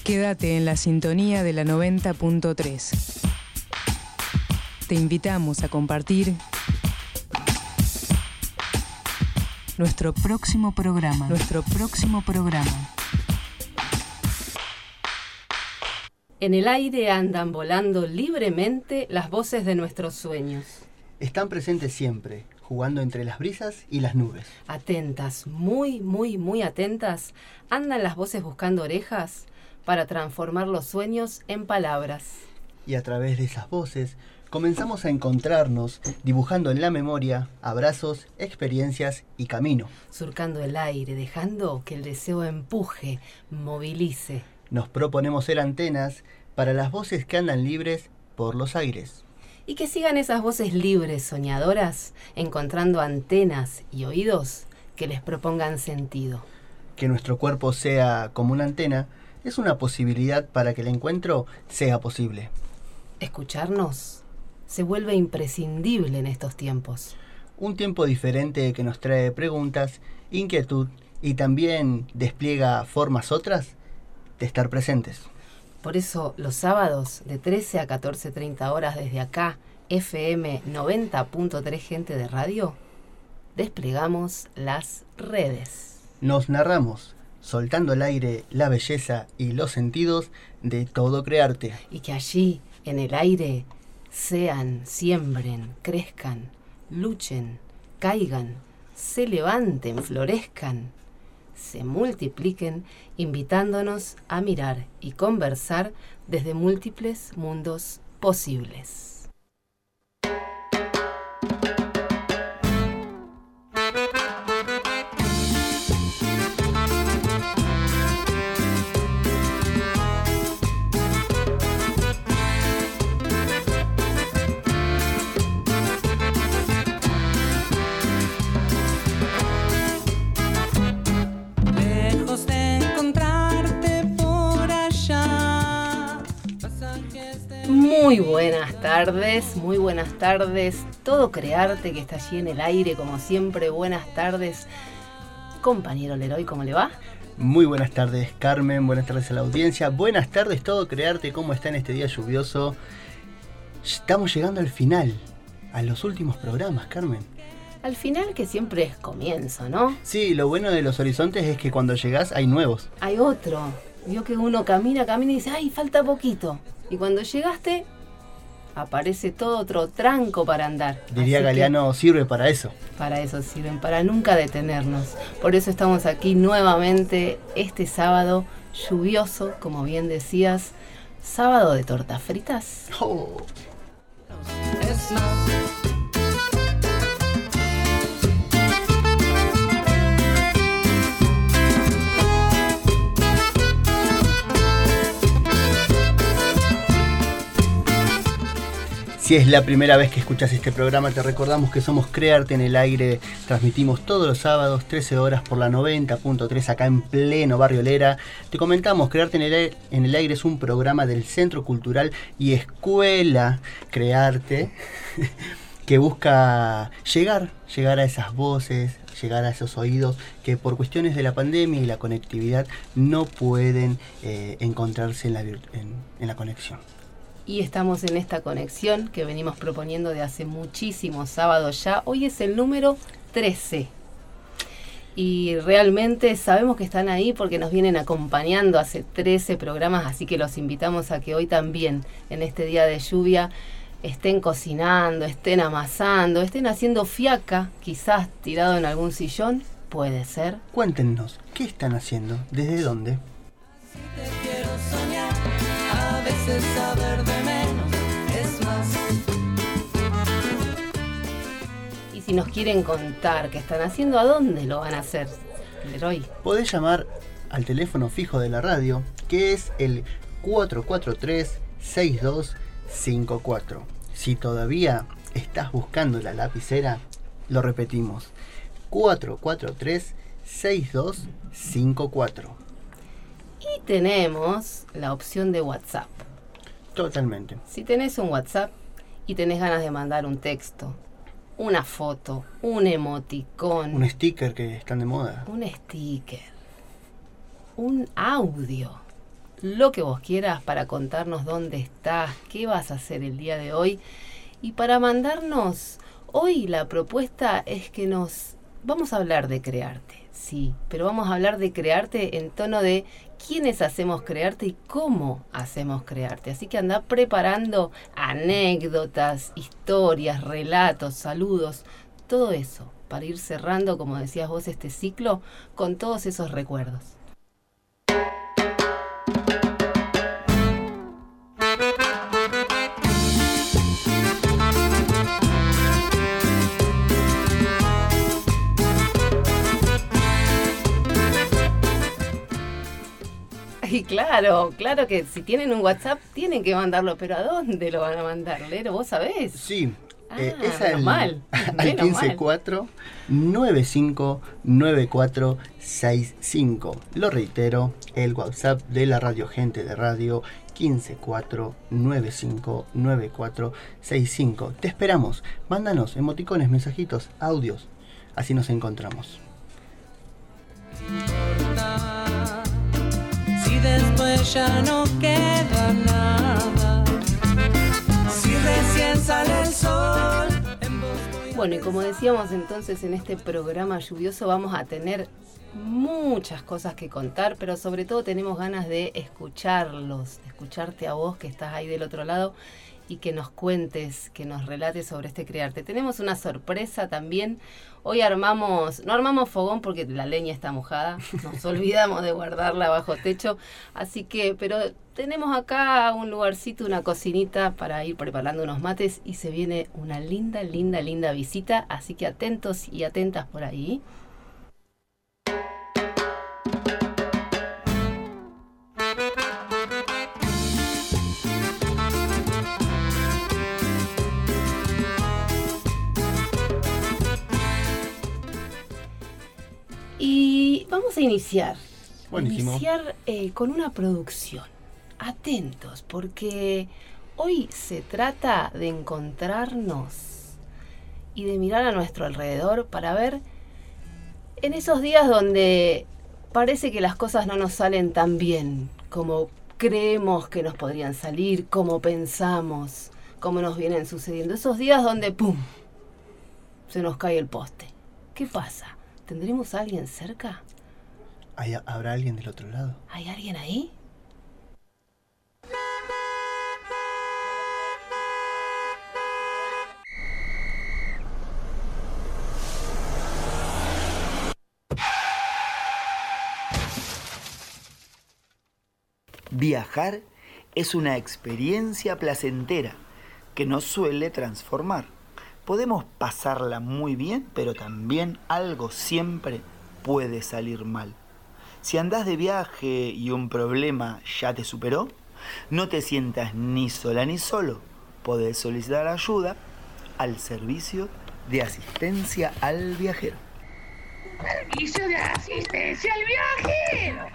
Quédate en la sintonía de la 90.3. Te invitamos a compartir nuestro próximo programa. En el aire andan volando libremente las voces de nuestros sueños. Están presentes siempre, jugando entre las brisas y las nubes. Atentas, muy, muy, muy atentas, andan las voces buscando orejas para transformar los sueños en palabras. Y a través de esas voces comenzamos a encontrarnos, dibujando en la memoria abrazos, experiencias y camino. Surcando el aire, dejando que el deseo empuje, movilice. Nos proponemos ser antenas para las voces que andan libres por los aires. Y que sigan esas voces libres, soñadoras, encontrando antenas y oídos que les propongan sentido. Que nuestro cuerpo sea como una antena es una posibilidad para que el encuentro sea posible. Escucharnos se vuelve imprescindible en estos tiempos. Un tiempo diferente que nos trae preguntas, inquietud y también despliega formas otras de estar presentes. Por eso los sábados de 13 a 14:30 horas desde acá, FM 90.3 Gente de Radio, desplegamos las redes. Nos narramos, soltando al aire la belleza y los sentidos de todo crearte. Y que allí, en el aire, sean, siembren, crezcan, luchen, caigan, se levanten, florezcan, se multipliquen, invitándonos a mirar y conversar desde múltiples mundos posibles. Muy buenas tardes, todo crearte que está allí en el aire, como siempre, buenas tardes. Compañero Leroy, ¿cómo le va? Muy buenas tardes, Carmen, buenas tardes a la audiencia, buenas tardes, todo crearte, ¿cómo está en este día lluvioso? Estamos llegando al final, a los últimos programas, Carmen. Al final, que siempre es comienzo, ¿no? Sí, lo bueno de los horizontes es que cuando llegás hay nuevos. Hay otro, vio que uno camina y dice, ¡ay, falta poquito! Y cuando llegaste, aparece todo otro tranco para andar. Diría Galeano, sirve para eso. Para eso sirven, para nunca detenernos. Por eso estamos aquí nuevamente este sábado lluvioso, como bien decías, sábado de tortas fritas. Oh. Si es la primera vez que escuchas este programa, te recordamos que somos Crearte en el Aire. Transmitimos todos los sábados, 13 horas por la 90.3, acá en pleno Barrio Lera. Te comentamos, Crearte en el Aire es un programa del Centro Cultural y Escuela Crearte que busca llegar a esas voces, llegar a esos oídos que por cuestiones de la pandemia y la conectividad no pueden encontrarse en la conexión. Y estamos en esta conexión que venimos proponiendo de hace muchísimos sábados ya. Hoy es el número 13. Y realmente sabemos que están ahí porque nos vienen acompañando hace 13 programas, así que los invitamos a que hoy también, en este día de lluvia, estén cocinando, estén amasando, estén haciendo fiaca, quizás tirado en algún sillón, puede ser. Cuéntenos, ¿qué están haciendo? ¿Desde dónde? Si te quiero soñar, a veces saber de menos es más. Y si nos quieren contar qué están haciendo, ¿a dónde lo van a hacer, Leroy? Podés llamar al teléfono fijo de la radio, que es el 443-6254. Si todavía estás buscando la lapicera, lo repetimos, 443-6254. Y tenemos la opción de WhatsApp. Totalmente. Si tenés un WhatsApp y tenés ganas de mandar un texto, una foto, un emoticón, un sticker que están de moda, un sticker, un audio, lo que vos quieras para contarnos dónde estás, qué vas a hacer el día de hoy. Y para mandarnos, hoy la propuesta es que vamos a hablar de crearte, sí, pero vamos a hablar de crearte en tono de quiénes hacemos crearte y cómo hacemos crearte. Así que anda preparando anécdotas, historias, relatos, saludos, todo eso, para ir cerrando, como decías vos, este ciclo con todos esos recuerdos. Y claro que si tienen un WhatsApp tienen que mandarlo, pero ¿a dónde lo van a mandar, Lero? ¿Vos sabés? Sí. Es al 154-959465. Lo reitero, el WhatsApp de la Radio Gente de Radio, 154-959465. Te esperamos. Mándanos emoticones, mensajitos, audios. Así nos encontramos. Si después ya no queda nada, si recién sale el sol. Bueno, y como decíamos entonces, en este programa lluvioso vamos a tener muchas cosas que contar, pero sobre todo tenemos ganas de escucharlos, de escucharte a vos que estás ahí del otro lado y que nos cuentes, que nos relates sobre este crearte. Tenemos una sorpresa también. Hoy no armamos fogón porque la leña está mojada, nos olvidamos de guardarla bajo techo, así que, pero tenemos acá un lugarcito, una cocinita para ir preparando unos mates y se viene una linda visita, así que atentos y atentas por ahí. Y vamos a iniciar. Buenísimo. Con una producción. Atentos, porque hoy se trata de encontrarnos y de mirar a nuestro alrededor para ver en esos días donde parece que las cosas no nos salen tan bien como creemos que nos podrían salir, como pensamos, como nos vienen sucediendo. Esos días donde ¡pum!, se nos cae el poste. ¿Qué pasa? ¿Tendremos a alguien cerca? ¿Habrá alguien del otro lado? ¿Hay alguien ahí? Viajar es una experiencia placentera que nos suele transformar. Podemos pasarla muy bien, pero también algo siempre puede salir mal. Si andás de viaje y un problema ya te superó, no te sientas ni sola ni solo. Podés solicitar ayuda al servicio de asistencia al viajero. ¡Servicio de asistencia al viajero!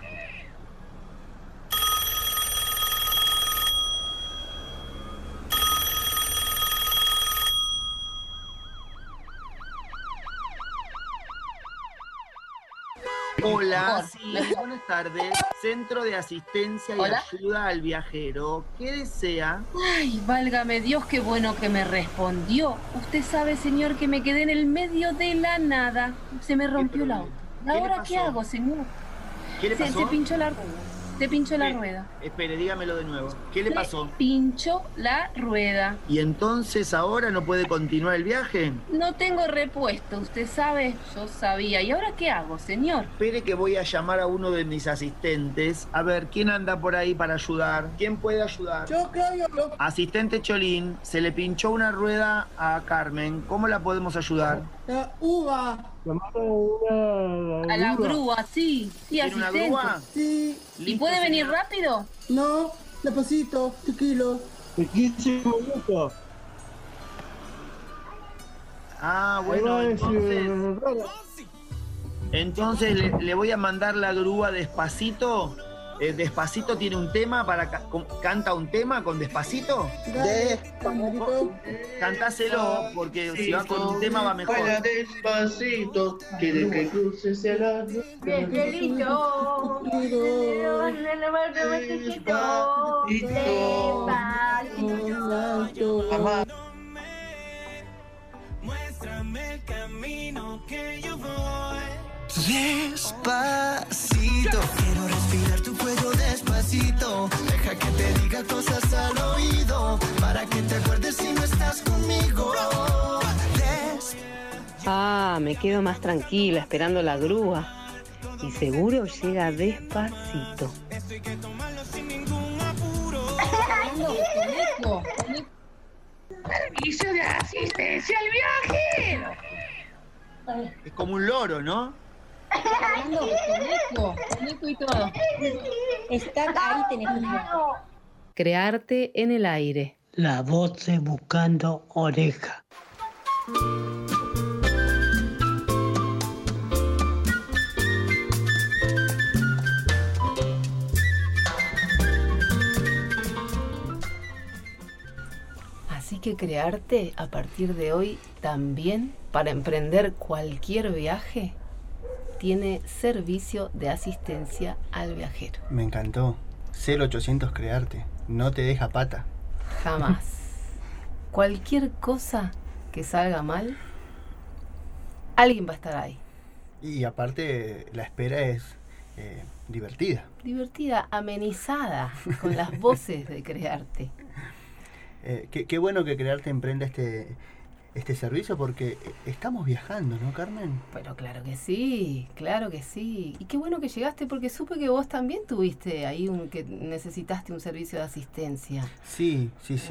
Hola, sí, buenas tardes. Centro de Asistencia y Ayuda al Viajero. ¿Qué desea? Ay, válgame Dios, qué bueno que me respondió. Usted sabe, señor, que me quedé en el medio de la nada. Se me rompió el auto. ¿Ahora qué hago, señor? ¿Qué le pasó? Se pinchó la rueda. Se pinchó la rueda. Espere, dígamelo de nuevo. ¿Qué le pasó? Pinchó la rueda. ¿Y entonces ahora no puede continuar el viaje? No tengo repuesto, usted sabe. Yo sabía. ¿Y ahora qué hago, señor? Espere que voy a llamar a uno de mis asistentes. A ver, ¿quién anda por ahí para ayudar? ¿Quién puede ayudar? Yo. Asistente Cholín, se le pinchó una rueda a Carmen. ¿Cómo la podemos ayudar? Uva. A la grúa, sí. Sí, ¿Tiene una asistente. grúa? Sí. ¿Y Listo, puede venir señora. rápido? No. Despacito. Tranquilo. Ah, bueno, entonces le voy a mandar la grúa Despacito. Despacito tiene un tema canta un tema con Despacito. Cantáselo, porque si va con un tema va mejor. Baila despacito, quiere que cruces a la Viajerito, Muéstrame el camino que yo voy. Despacito, quiero respirar tu cuello despacito. Deja que te diga cosas al oído, para que te acuerdes si no estás conmigo. Me quedo más tranquila esperando la grúa. Y seguro llega despacito. Esto hay que tomarlo sin ningún apuro. Servicio de asistencia al viajero. Es como un loro, ¿no? Está ahí, tenés que Crearte en el aire. La voz de Buscando Oreja. Así que crearte a partir de hoy también para emprender cualquier viaje tiene servicio de asistencia al viajero. Me encantó. 0800 Crearte. No te deja pata. Jamás. Cualquier cosa que salga mal, alguien va a estar ahí. Y aparte, la espera es divertida. Divertida, amenizada con las voces de Crearte. Qué bueno que Crearte emprenda este servicio porque estamos viajando, ¿no, Carmen? Pero claro que sí, claro que sí. Y qué bueno que llegaste porque supe que vos también tuviste ahí que necesitaste un servicio de asistencia. Sí.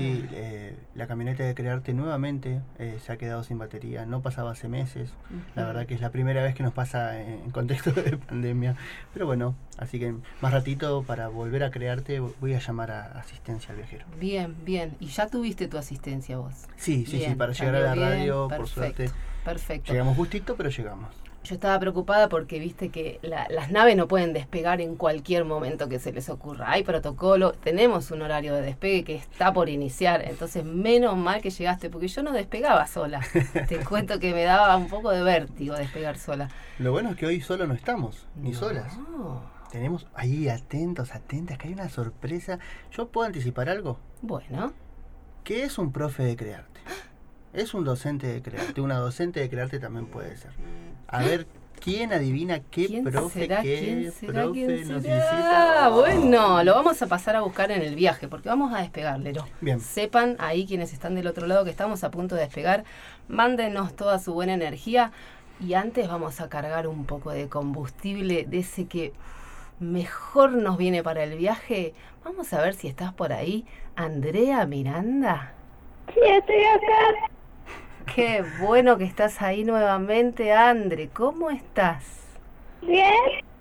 La camioneta de Crearte nuevamente se ha quedado sin batería. No pasaba hace meses. La verdad que es la primera vez que nos pasa en contexto de pandemia. Pero bueno, así que más ratito para volver a Crearte voy a llamar a asistencia al viajero. Bien. ¿Y ya tuviste tu asistencia vos? Sí, para llegar a la radio, por suerte. Perfecto. Llegamos justito, pero llegamos. Yo estaba preocupada porque viste que las naves no pueden despegar en cualquier momento que se les ocurra. Hay protocolo, tenemos un horario de despegue que está por iniciar. Entonces, menos mal que llegaste, porque yo no despegaba sola. Te cuento que me daba un poco de vértigo despegar sola. Lo bueno es que hoy solo no estamos, ni solas. Tenemos ahí atentas, que hay una sorpresa. ¿Yo puedo anticipar algo? Bueno. ¿Qué es un profe de Crearte? Es un docente de Crearte. Una docente de Crearte también puede ser. A ver, ¿quién adivina qué profe nos visita? Bueno, lo vamos a pasar a buscar en el viaje, porque vamos a despegar, Lero. Bien. Sepan ahí quienes están del otro lado que estamos a punto de despegar. Mándenos toda su buena energía. Y antes vamos a cargar un poco de combustible de ese que mejor nos viene para el viaje. Vamos a ver si estás por ahí. Andrea Miranda. Sí, estoy acá. Qué bueno que estás ahí nuevamente, Andre. ¿Cómo estás? Bien.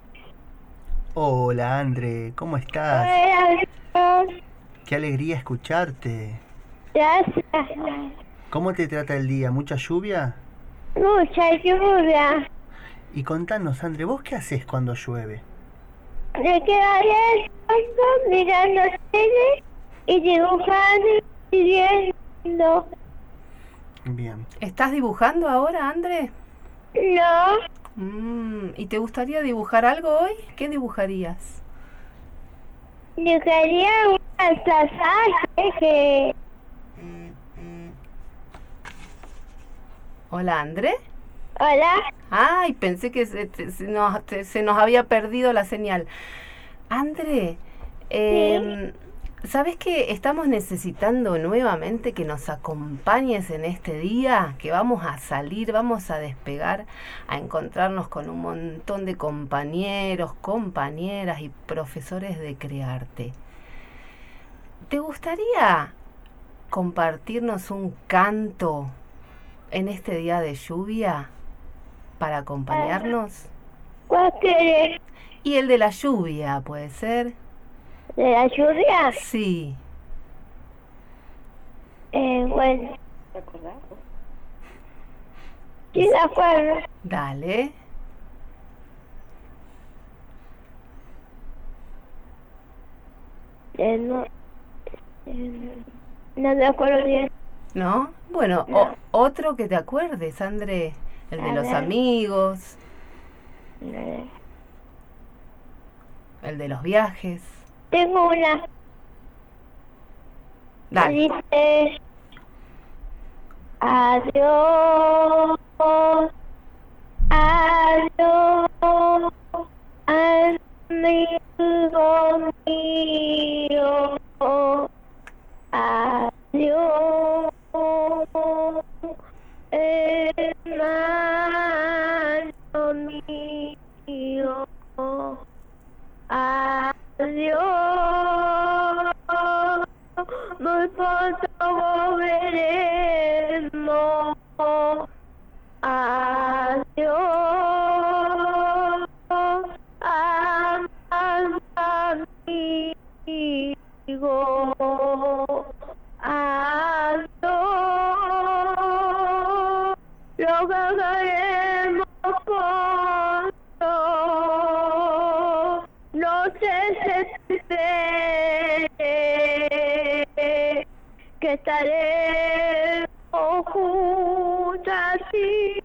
Hola, Andre. ¿Cómo estás? Hola. Qué alegría escucharte. Gracias. ¿Cómo te trata el día? ¿Mucha lluvia? Mucha lluvia. Y contanos, Andre, ¿vos qué haces cuando llueve? Me quedaría mirando tele y dibujando y viendo. Bien. ¿Estás dibujando ahora, Andre? No. ¿Y te gustaría dibujar algo hoy? ¿Qué dibujarías? Dibujaría un pasaje que... Hola, Andre. Hola. Ay, pensé que se nos había perdido la señal. Andre, Sí. ¿sabes que estamos necesitando nuevamente que nos acompañes en este día? Que vamos a salir, vamos a despegar, a encontrarnos con un montón de compañeros, compañeras y profesores de Crearte. ¿Te gustaría compartirnos un canto en este día de lluvia para acompañarnos? ¿Cuál querés? Y el de la lluvia, ¿puede ser? ¿De la lluvia? Sí. Bueno. ¿Te acordás? Sí, de acuerdo. Dale. No me acuerdo bien. ¿No? Bueno, No. otro que te acuerdes, André. El de los amigos. el de los viajes. Tengo una. Dale. Dice: adiós, adiós, amigo mío, adiós, hermano mío, adiós, muy pronto volveremos, adiós, amado amigo, adiós, lo veremos pronto, no te desesperes, que estaremos juntos a ti.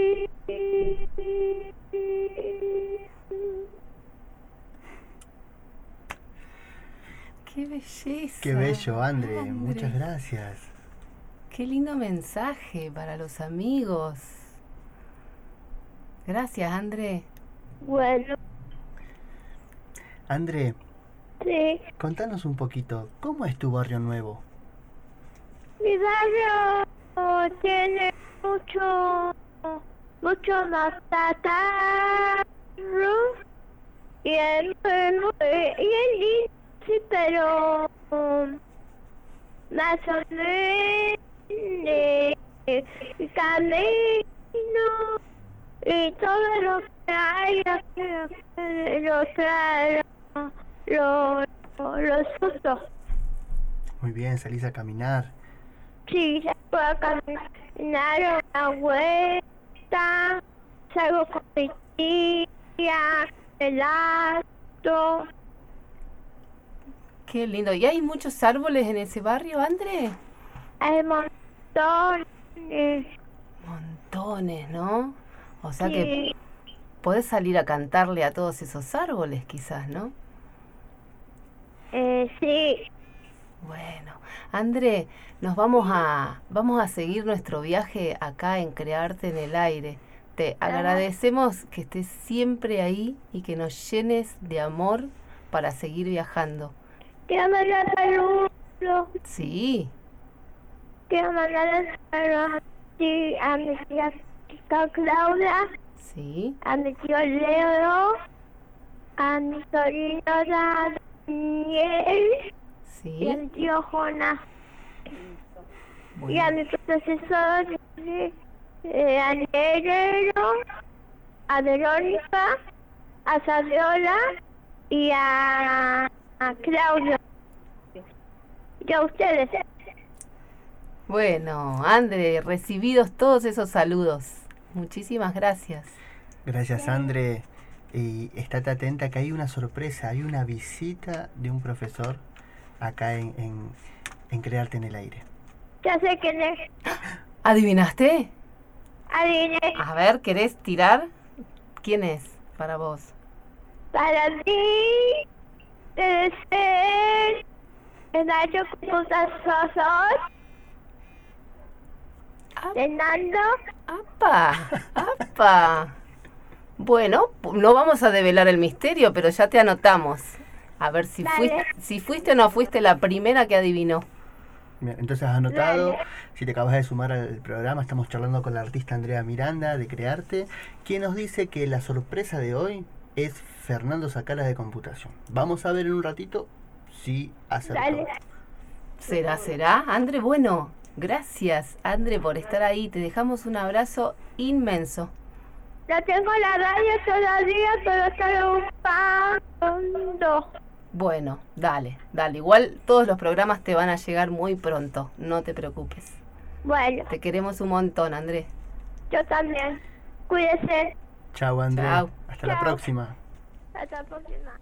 ¡Qué belleza! Qué bello, Andre. Andre. Muchas gracias. Qué lindo mensaje para los amigos. Gracias, André. Bueno, Andre, sí, contanos un poquito, ¿cómo es tu barrio nuevo? mi barrio tiene mucho más y es lindo, sí, pero más o menos camino y todo lo que hay los uso. Muy bien, salís a caminar. Sí, se puede caminar una vuelta, salgo con mi tía, helado. Qué lindo. ¿Y hay muchos árboles en ese barrio, André? Hay montones. Montones, ¿no? O sea Sí. que podés salir a cantarle a todos esos árboles, quizás, ¿no? Sí. Bueno, André, vamos a seguir nuestro viaje acá en Crearte en el Aire. Te agradecemos que estés siempre ahí y que nos llenes de amor para seguir viajando. Quiero mandar saludos. Sí. Quiero mandar saludos a mi tía Claudia, Sí. a mi tío Leo, a mi sobrino Daniel y a Sí. mi tío Jonas. Bueno. Y a mi profesor Danielero, a Verónica, a Saviola y a Claudio. Y a ustedes. Bueno, André, recibidos todos esos saludos. Muchísimas gracias. Gracias, Andre. Y estate atenta que hay una sorpresa, hay una visita de un profesor acá en Crearte en el Aire. Ya sé quién es. ¿Adivinaste? Adiviné. A ver, ¿querés tirar? ¿Quién es para vos? Para mí debe ser el Nacho Computación de Nando. ¡Apa! ¡Apa! Bueno, no vamos a develar el misterio, pero ya te anotamos. A ver si Dale. fuiste o no fuiste la primera que adivinó. Bien, entonces has anotado, si te acabas de sumar al programa, estamos charlando con la artista Andrea Miranda de Crearte, quien nos dice que la sorpresa de hoy es Fernando Sacala de Computación. Vamos a ver en un ratito si acertó. Dale. ¿Será? André, bueno, gracias, André, por estar ahí. Te dejamos un abrazo inmenso. No tengo la radio todavía, pero estoy ocupando. Bueno, dale. Igual todos los programas te van a llegar muy pronto, no te preocupes. Bueno, Te queremos un montón, André. yo también. Cuídese. Chau, Andrea. Chau. Hasta la Chau. próxima. Hasta la próxima.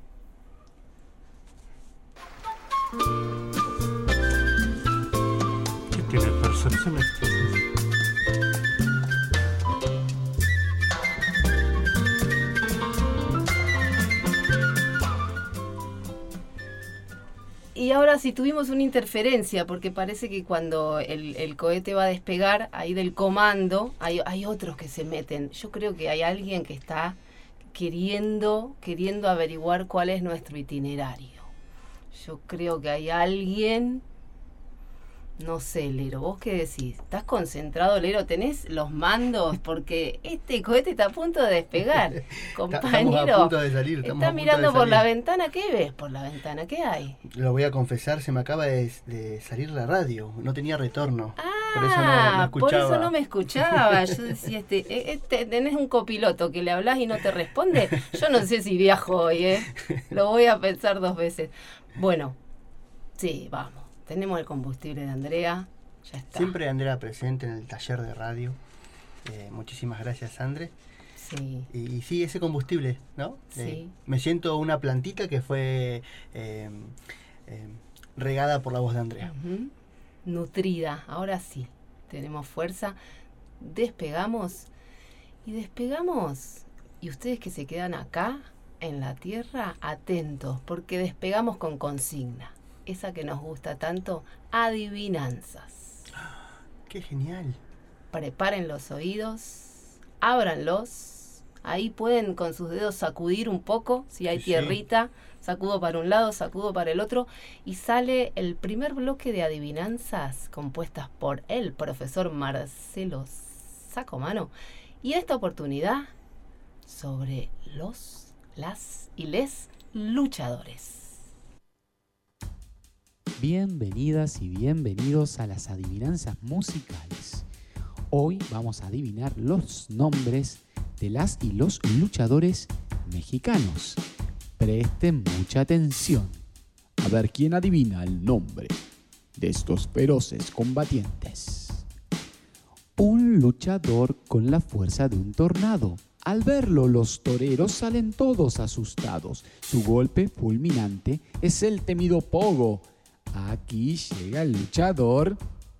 ¿Qué tiene personas? Y ahora sí tuvimos una interferencia, porque parece que cuando el cohete va a despegar, ahí del comando, hay otros que se meten. Yo creo que hay alguien que está queriendo averiguar cuál es nuestro itinerario. Yo creo que hay alguien... No sé, Lero, ¿vos qué decís? ¿Estás concentrado, Lero? ¿Tenés los mandos? Porque este cohete está a punto de despegar, compañero. Estamos a punto de salir. Estás mirando por la ventana, ¿qué ves por la ventana? ¿Qué hay? Lo voy a confesar, se me acaba de salir la radio, no tenía retorno. Por eso no me escuchaba. Yo decía, tenés un copiloto que le hablas y no te responde. Yo no sé si viajo hoy, Lo voy a pensar 2 veces. Bueno, sí, vamos. Tenemos el combustible de Andrea, ya está. Siempre Andrea presente en el taller de radio. Muchísimas gracias, Andre. Sí. Y sí, ese combustible, ¿no? Sí. Me siento una plantita que fue regada por la voz de Andrea. Uh-huh. Nutrida, ahora sí, tenemos fuerza. Despegamos. Y ustedes que se quedan acá, en la tierra, atentos, porque despegamos con consigna. Esa que nos gusta tanto, adivinanzas. ¡Qué genial! Preparen los oídos, ábranlos. Ahí pueden con sus dedos sacudir un poco, si hay tierrita. Sacudo para un lado, sacudo para el otro. Y sale el primer bloque de adivinanzas compuestas por el profesor Marcelo Sacomano. Y esta oportunidad sobre las y les luchadores. Bienvenidas y bienvenidos a las adivinanzas musicales. Hoy vamos a adivinar los nombres de las y los luchadores mexicanos. Presten mucha atención. A ver quién adivina el nombre de estos feroces combatientes. Un luchador con la fuerza de un tornado. Al verlo, los toreros salen todos asustados. Su golpe fulminante es el temido Pogo. Aquí llega el luchador.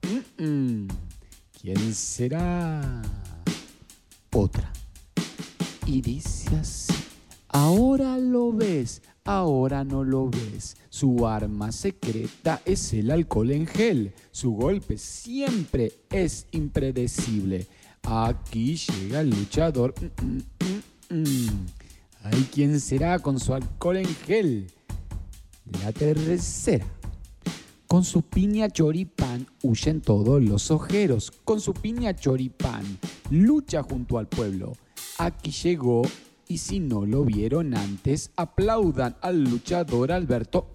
¿Quién será? Otra. Y dice así. Ahora lo ves, ahora no lo ves. Su arma secreta es el alcohol en gel. Su golpe siempre es impredecible. Aquí llega el luchador. Ay, ¿quién será con su alcohol en gel? La tercera. Con su piña choripán huyen todos los ojeros. Con su piña choripán lucha junto al pueblo. Aquí llegó y si no lo vieron antes, aplaudan al luchador Alberto.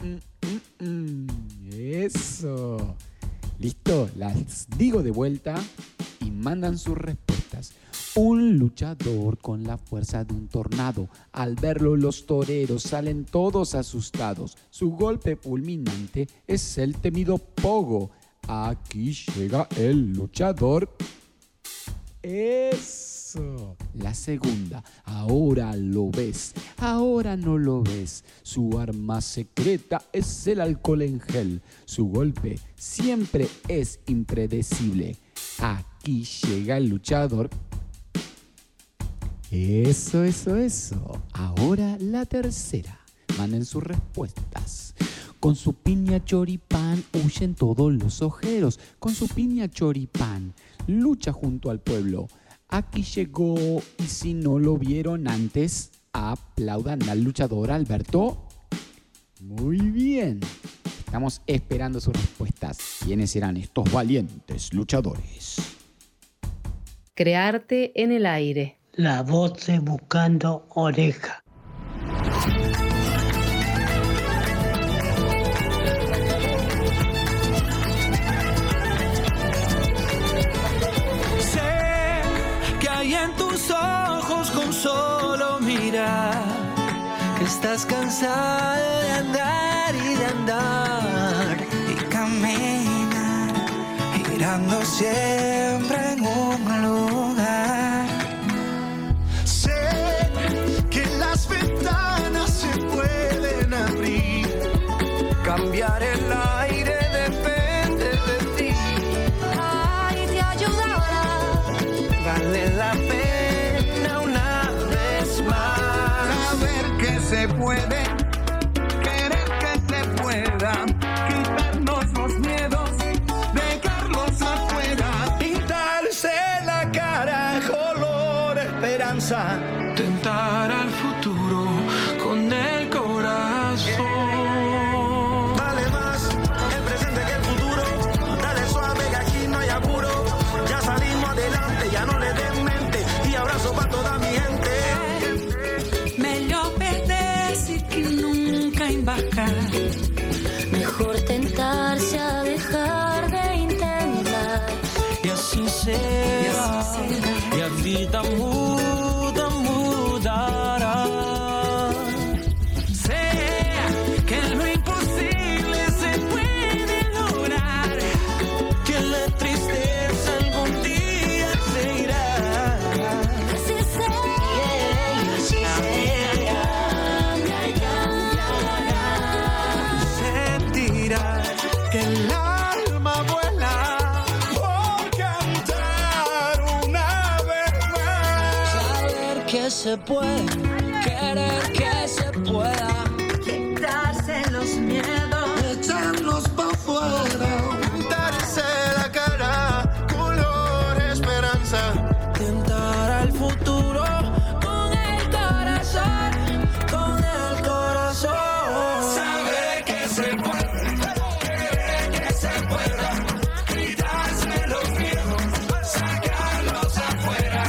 Eso. ¿Listo? Las digo de vuelta y mandan sus respuestas. Un luchador con la fuerza de un tornado. Al verlo los toreros salen todos asustados. Su golpe fulminante es el temido Pogo. Aquí llega el luchador. Eso. La segunda. Ahora lo ves, ahora no lo ves. Su arma secreta es el alcohol en gel. Su golpe siempre es impredecible. Aquí llega el luchador. Eso. Ahora la tercera. Manden sus respuestas. Con su piña choripán huyen todos los ojeros. Con su piña choripán lucha junto al pueblo. Aquí llegó y si no lo vieron antes, aplaudan al luchador Alberto. Muy bien. Estamos esperando sus respuestas. ¿Quiénes serán estos valientes luchadores? Crearte en el aire. La voz de Buscando Oreja. Sé que hay en tus ojos con solo mirar que estás cansado de andar y de andar y caminar girando siempre en un lugar. Sé que las ventanas se pueden abrir, cambiar el aire depende de ti. Ay, te ayudará, vale la pena una vez más. Saber que se puede, querer que se pueda. esperanza. Tentar al futuro con el corazón. Vale más el presente que el futuro. Dale suave que aquí no hay apuro. Ya salimos adelante, ya no le den mente. Y abrazo para toda mi gente. Melhor perder-se que nunca embarcar. Mejor tentarse a dejar de intentar. E assim será. E a vida muda, mudará. Sé que lo imposible se puede lograr. Que la tristeza algún día se irá. Así Sentirás que el alma vuela. Que se puede, querer que se pueda, Quitarse los miedos, echarlos pa' fuera, darse la cara, color esperanza. tentar al futuro con el corazón, con el corazón. Saber que se puede, querer que se pueda, quitarse los miedos, sacarlos afuera.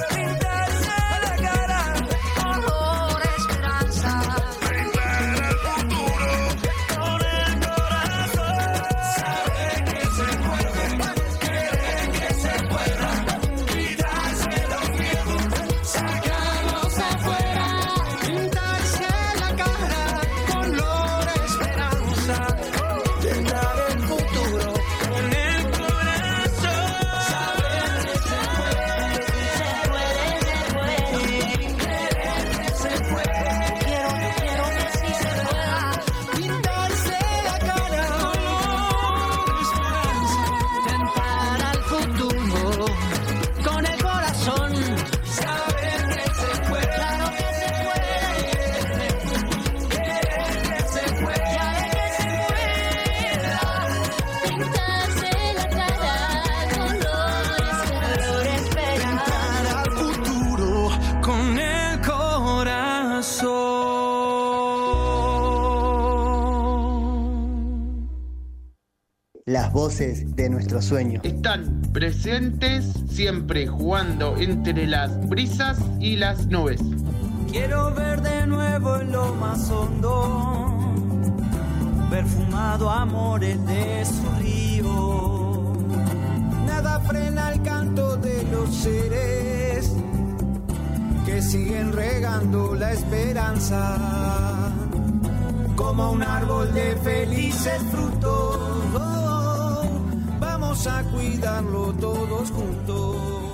Las voces de nuestro sueño. Están presentes siempre jugando entre las brisas y las nubes. Quiero ver de nuevo en lo más hondo, perfumado amores de su río. Nada frena el canto de los seres que siguen regando la esperanza, como un árbol de felices frutos. Vamos a cuidarlo todos juntos.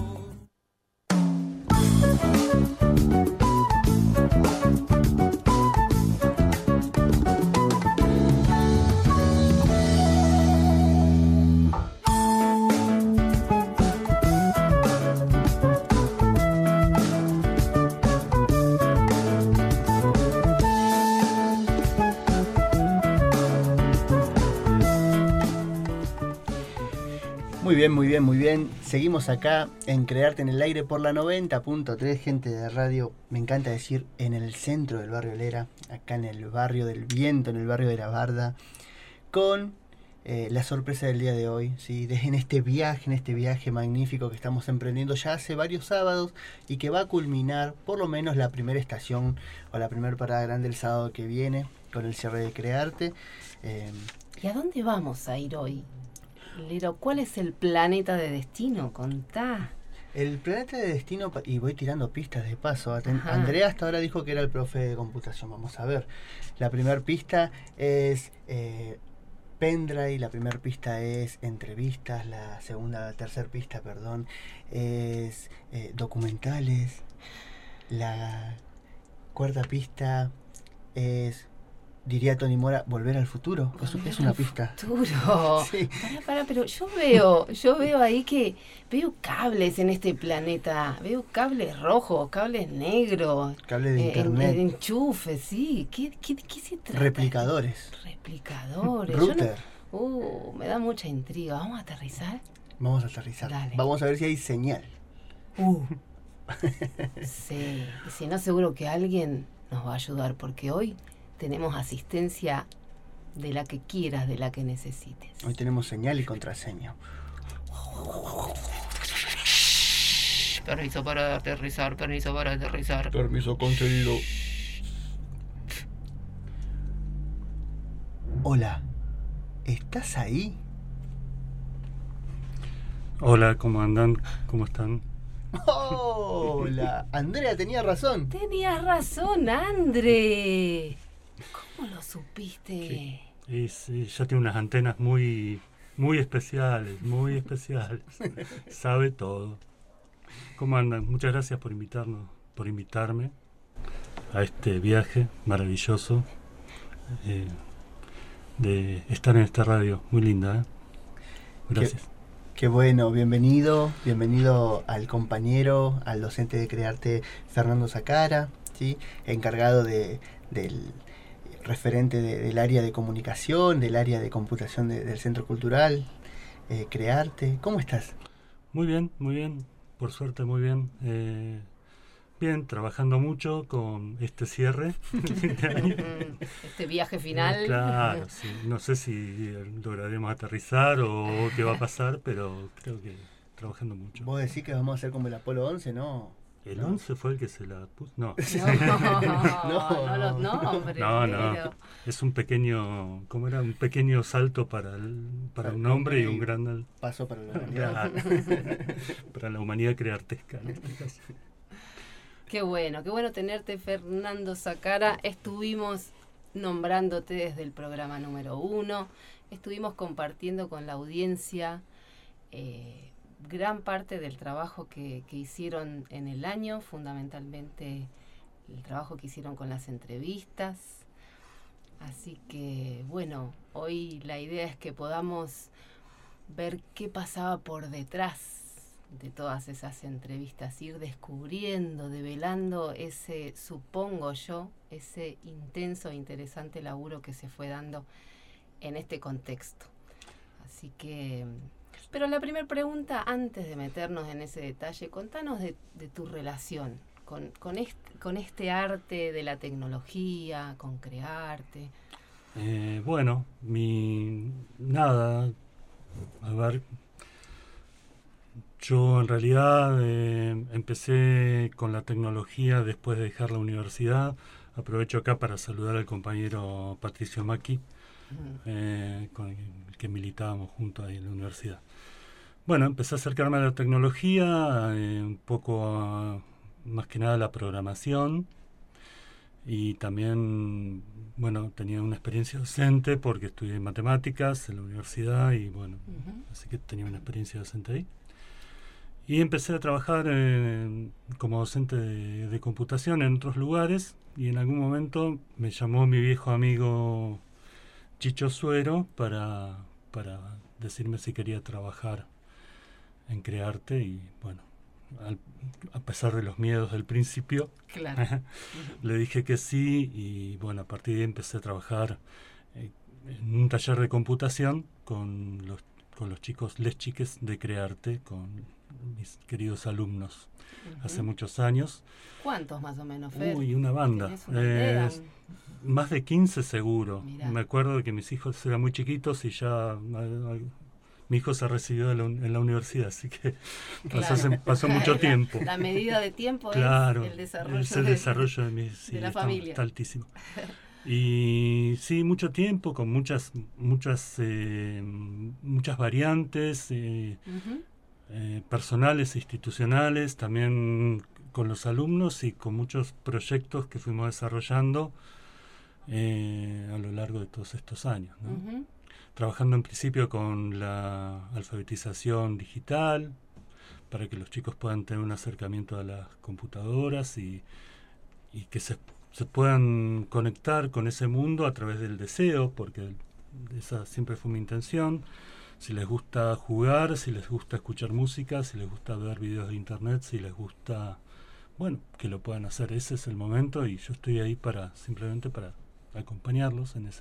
Muy bien, muy bien, muy bien. Seguimos acá en Crearte en el Aire por la 90.3, gente de radio. Me encanta decir en el centro del barrio Lera, acá en el barrio del Viento, en el barrio de la Barda, con la sorpresa del día de hoy, ¿sí? En este viaje magnífico que estamos emprendiendo ya hace varios sábados y que va a culminar por lo menos la primera estación o la primera parada grande el sábado que viene con el cierre de Crearte. ¿Y a dónde vamos a ir hoy? Lero, ¿cuál es el planeta de destino? Contá. El planeta de destino, y voy tirando pistas de paso. Andrea hasta ahora dijo que era el profe de computación. Vamos a ver. La primera pista es pendrive, la primera pista es entrevistas, la tercera pista, perdón, es documentales. La cuarta pista es, diría Tony Mora, volver al futuro. Es una pista. Futuro. Sí. Pero yo veo ahí que veo cables en este planeta. Veo cables rojos, cables negros. Cables de internet. Enchufes, sí. ¿Qué se trata? Replicadores. Router. Me da mucha intriga. ¿Vamos a aterrizar? Vamos a aterrizar. Dale. Vamos a ver si hay señal. Sí, y si no, seguro que alguien nos va a ayudar, porque hoy tenemos asistencia de la que quieras, de la que necesites. Hoy tenemos señal y contraseña. Permiso para aterrizar, permiso para aterrizar. Permiso concedido. Hola, ¿estás ahí? Hola, ¿cómo andan? ¿Cómo están? Hola, Andrea tenía razón. Tenías razón, André. ¿Cómo lo supiste? Sí, ya tiene unas antenas muy especiales, muy especiales. Sabe todo. ¿Cómo andan? Muchas gracias por invitarme a este viaje maravilloso de estar en esta radio. Muy linda, ¿eh? Gracias. Qué bueno, bienvenido al compañero, al docente de Crearte, Fernando Zacara, ¿sí? Encargado del referente del área de comunicación, del área de computación del Centro Cultural, Crearte. ¿Cómo estás? Muy bien, por suerte muy bien. Bien, trabajando mucho con este cierre. Este viaje final. Claro, sí. No sé si lograremos aterrizar o qué va a pasar, pero creo que trabajando mucho. ¿Vos decís que vamos a hacer como el Apolo 11? No. ¿El 11 fue el que se la puso? No. No los nombres. No. Es un pequeño, ¿cómo era? Un pequeño salto para un hombre y un gran paso para la humanidad. Para la humanidad creartesca, en este caso. Qué bueno tenerte, Fernando Zacara. Estuvimos nombrándote desde el programa número 1. Estuvimos compartiendo con la audiencia gran parte del trabajo que hicieron en el año, fundamentalmente el trabajo que hicieron con las entrevistas. Así que, bueno, hoy la idea es que podamos ver qué pasaba por detrás de todas esas entrevistas, ir descubriendo, develando ese, supongo yo, ese intenso e interesante laburo que se fue dando en este contexto. Así que, pero la primera pregunta, antes de meternos en ese detalle, contanos de tu relación con este arte de la tecnología, con Crearte. Bueno, a ver, yo en realidad empecé con la tecnología después de dejar la universidad. Aprovecho acá para saludar al compañero Patricio Macchi, con el que militábamos juntos ahí en la universidad. Bueno, empecé a acercarme a la tecnología, un poco más que nada a la programación, y también, bueno, tenía una experiencia docente porque estudié matemáticas en la universidad y bueno, así que tenía una experiencia docente ahí. Y empecé a trabajar como docente de computación en otros lugares, y en algún momento me llamó mi viejo amigo Chicho Suero para decirme si quería trabajar en Crearte, y bueno, a pesar de los miedos del principio, claro. Le dije que sí, y bueno, a partir de ahí empecé a trabajar en un taller de computación con los chicos, les chiques de Crearte, con mis queridos alumnos, hace muchos años. ¿Cuántos más o menos, Fer? Uy, una banda. Más de 15 seguro. Mirá. Me acuerdo de que mis hijos eran muy chiquitos y ya mi hijo se recibió en la universidad, así que pasó mucho tiempo. La medida de tiempo claro, es el desarrollo, de la familia. Está altísimo. Y sí, mucho tiempo, con muchas variantes personales e institucionales, también con los alumnos y con muchos proyectos que fuimos desarrollando a lo largo de todos estos años, ¿no? Trabajando en principio con la alfabetización digital, para que los chicos puedan tener un acercamiento a las computadoras y que se puedan conectar con ese mundo a través del deseo, porque esa siempre fue mi intención. Si les gusta jugar, si les gusta escuchar música, si les gusta ver videos de internet, si les gusta, bueno, que lo puedan hacer. Ese es el momento, y yo estoy ahí simplemente para acompañarlos en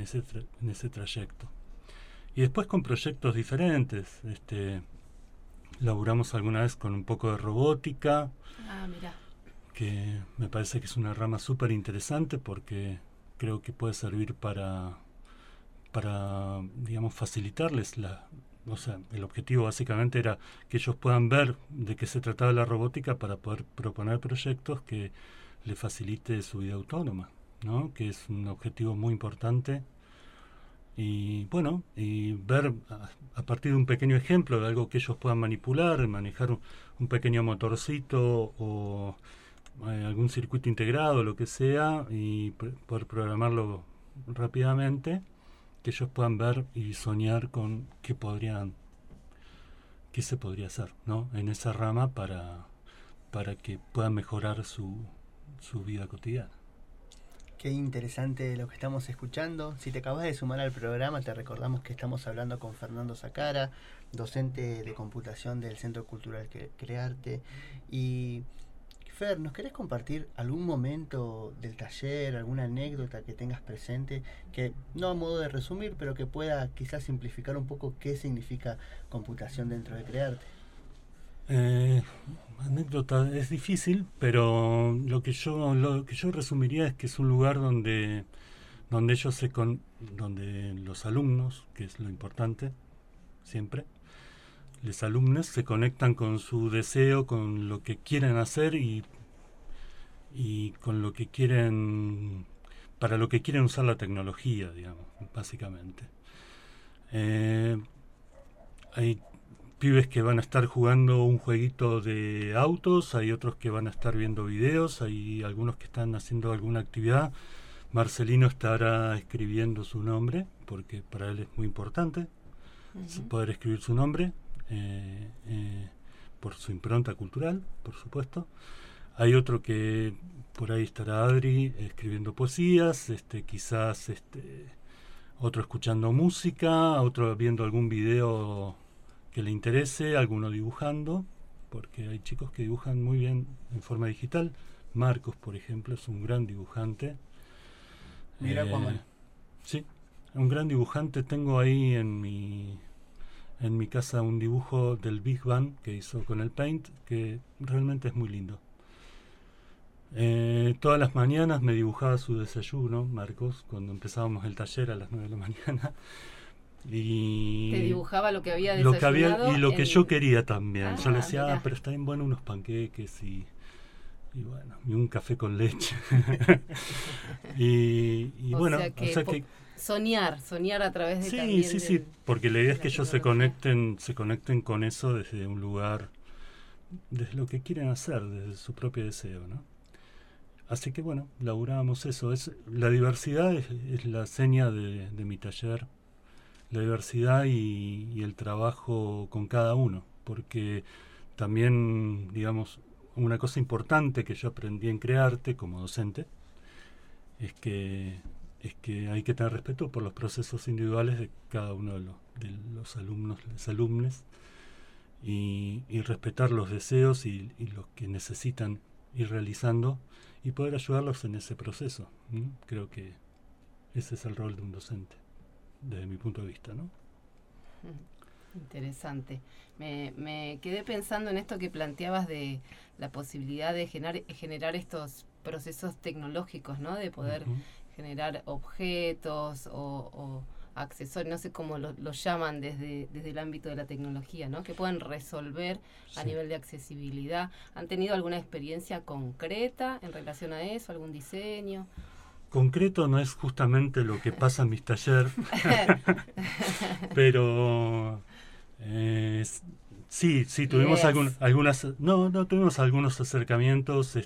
ese trayecto. Y después con proyectos diferentes, laburamos alguna vez con un poco de robótica. Ah, mira. Que me parece que es una rama súper interesante porque creo que puede servir para digamos, facilitarles o sea, el objetivo básicamente era que ellos puedan ver de qué se trataba la robótica para poder proponer proyectos que le facilite su vida autónoma, ¿no? Que es un objetivo muy importante. Y bueno, y ver a partir de un pequeño ejemplo de algo que ellos puedan manipular, manejar un pequeño motorcito o algún circuito integrado, lo que sea, y poder programarlo rápidamente, que ellos puedan ver y soñar con qué se podría hacer, ¿no? En esa rama para que puedan mejorar su vida cotidiana. Qué interesante lo que estamos escuchando. Si te acabas de sumar al programa, te recordamos que estamos hablando con Fernando Sacara, docente de computación del Centro Cultural Crearte. Y Fer, ¿nos querés compartir algún momento del taller, alguna anécdota que tengas presente, que no a modo de resumir, pero que pueda quizás simplificar un poco qué significa computación dentro de Crearte? Anécdota es difícil, pero lo que yo resumiría es que es un lugar donde donde los alumnos, que es lo importante siempre, los alumnos se conectan con su deseo, con lo que quieren hacer y con lo que quieren, para lo que quieren usar la tecnología, digamos, básicamente. Hay pibes que van a estar jugando un jueguito de autos, hay otros que van a estar viendo videos, hay algunos que están haciendo alguna actividad. Marcelino estará escribiendo su nombre, porque para él es muy importante poder escribir su nombre, por su impronta cultural, por supuesto. Hay otro que por ahí estará Adri escribiendo poesías, quizás otro escuchando música, otro viendo algún video que le interese, alguno dibujando, porque hay chicos que dibujan muy bien en forma digital. Marcos, por ejemplo, es un gran dibujante. Mira, sí, un gran dibujante. Tengo ahí en mi casa un dibujo del Big Bang que hizo con el Paint, que realmente es muy lindo. Todas las mañanas me dibujaba su desayuno, Marcos, cuando empezábamos el taller a las 9 de la mañana. Y te dibujaba lo que había desayunado y lo que yo quería también. Yo le decía, mirá. Pero está bien bueno unos panqueques y bueno, y un café con leche. y bueno, o sea que soñar a través de sí, porque la idea es que ellos se conecten con eso desde un lugar, desde lo que quieren hacer, desde su propio deseo, ¿no? Así que bueno, laburábamos eso. La diversidad es la seña de mi taller. La diversidad y el trabajo con cada uno, porque también, digamos, una cosa importante que yo aprendí en Crearte como docente es que hay que tener respeto por los procesos individuales de cada uno de los alumnos, los alumnos, y respetar los deseos y los que necesitan ir realizando y poder ayudarlos en ese proceso. Creo que ese es el rol de un docente, desde mi punto de vista, ¿no? Interesante. Me quedé pensando en esto que planteabas de la posibilidad de generar estos procesos tecnológicos, ¿no? De poder generar objetos o accesorios, no sé cómo los llaman desde el ámbito de la tecnología, ¿no? Que puedan resolver a nivel de accesibilidad. ¿Han tenido alguna experiencia concreta en relación a eso, algún diseño? Concreto no es justamente lo que pasa en mis talleres, pero sí, tuvimos tuvimos algunos acercamientos.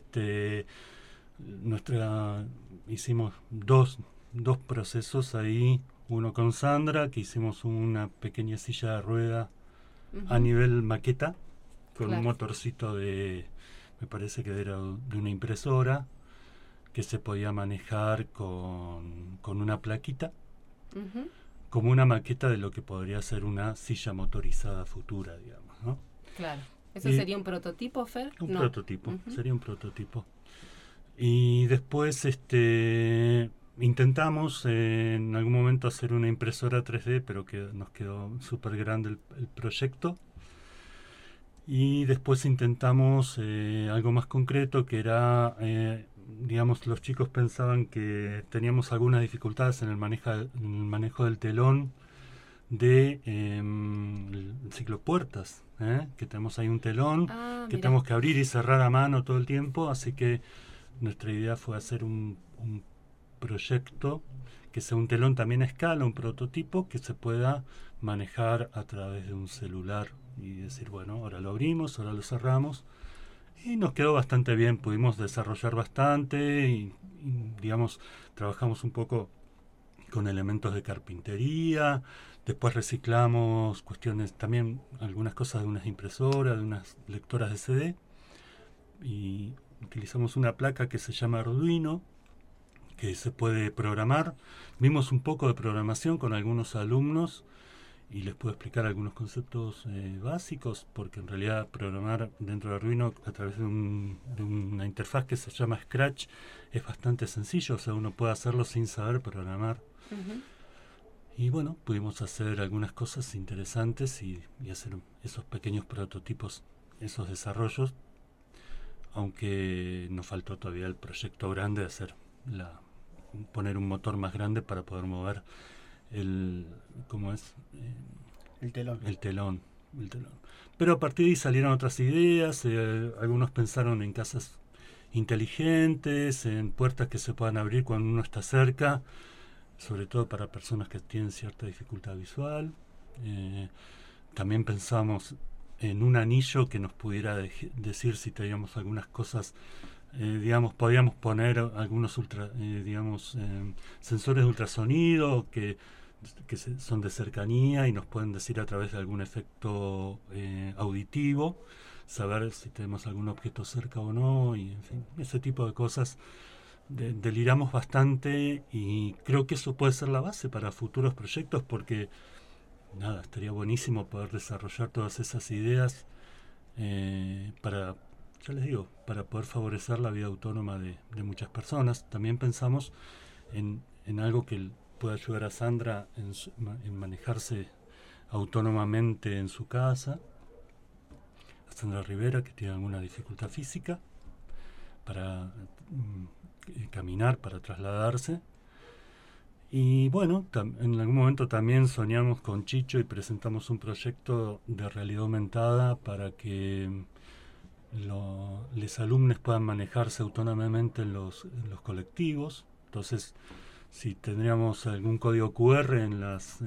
Hicimos dos procesos ahí, uno con Sandra, que hicimos una pequeña silla de rueda a nivel maqueta, con un motorcito me parece que era de una impresora, que se podía manejar con una plaquita, como una maqueta de lo que podría ser una silla motorizada futura, digamos, ¿no? Claro. ¿Eso sería un prototipo, Fer? Prototipo, sería un prototipo. Y después intentamos en algún momento hacer una impresora 3D, pero que nos quedó súper grande el proyecto. Y después intentamos algo más concreto, que era, digamos, los chicos pensaban que teníamos algunas dificultades en el manejo del telón de el ciclopuertas, que tenemos ahí un telón que mira. tenemos que abrir y cerrar a mano todo el tiempo, así que nuestra idea fue hacer un proyecto que sea un telón también a escala, un prototipo que se pueda manejar a través de un celular y decir, bueno, ahora lo abrimos, ahora lo cerramos, y nos quedó bastante bien, pudimos desarrollar bastante y digamos, trabajamos un poco con elementos de carpintería, después reciclamos cuestiones, también algunas cosas de unas impresoras, de unas lectoras de CD, y utilizamos una placa que se llama Arduino, que se puede programar. Vimos un poco de programación con algunos alumnos y les puedo explicar algunos conceptos básicos, porque en realidad programar dentro de Arduino a través de una interfaz que se llama Scratch es bastante sencillo, o sea, uno puede hacerlo sin saber programar. Y bueno, pudimos hacer algunas cosas interesantes y hacer esos pequeños prototipos, esos desarrollos, aunque nos faltó todavía el proyecto grande de hacer poner un motor más grande para poder mover el telón. Pero a partir de ahí salieron otras ideas, algunos pensaron en casas inteligentes, en puertas que se puedan abrir cuando uno está cerca, sobre todo para personas que tienen cierta dificultad visual. También pensamos en un anillo que nos pudiera decir si teníamos algunas cosas, digamos, podíamos poner algunos sensores de ultrasonido que son de cercanía y nos pueden decir a través de algún efecto auditivo, saber si tenemos algún objeto cerca o no, y en fin, ese tipo de cosas. Deliramos bastante y creo que eso puede ser la base para futuros proyectos, porque nada, estaría buenísimo poder desarrollar todas esas ideas para, ya les digo, para poder favorecer la vida autónoma de muchas personas. También pensamos en algo que pueda ayudar a Sandra en manejarse autónomamente en su casa, a Sandra Rivera, que tiene alguna dificultad física, para caminar, para trasladarse. Y bueno, en algún momento también soñamos con Chicho y presentamos un proyecto de realidad aumentada para que los alumnos puedan manejarse autónomamente en los colectivos. Entonces, si tendríamos algún código QR en los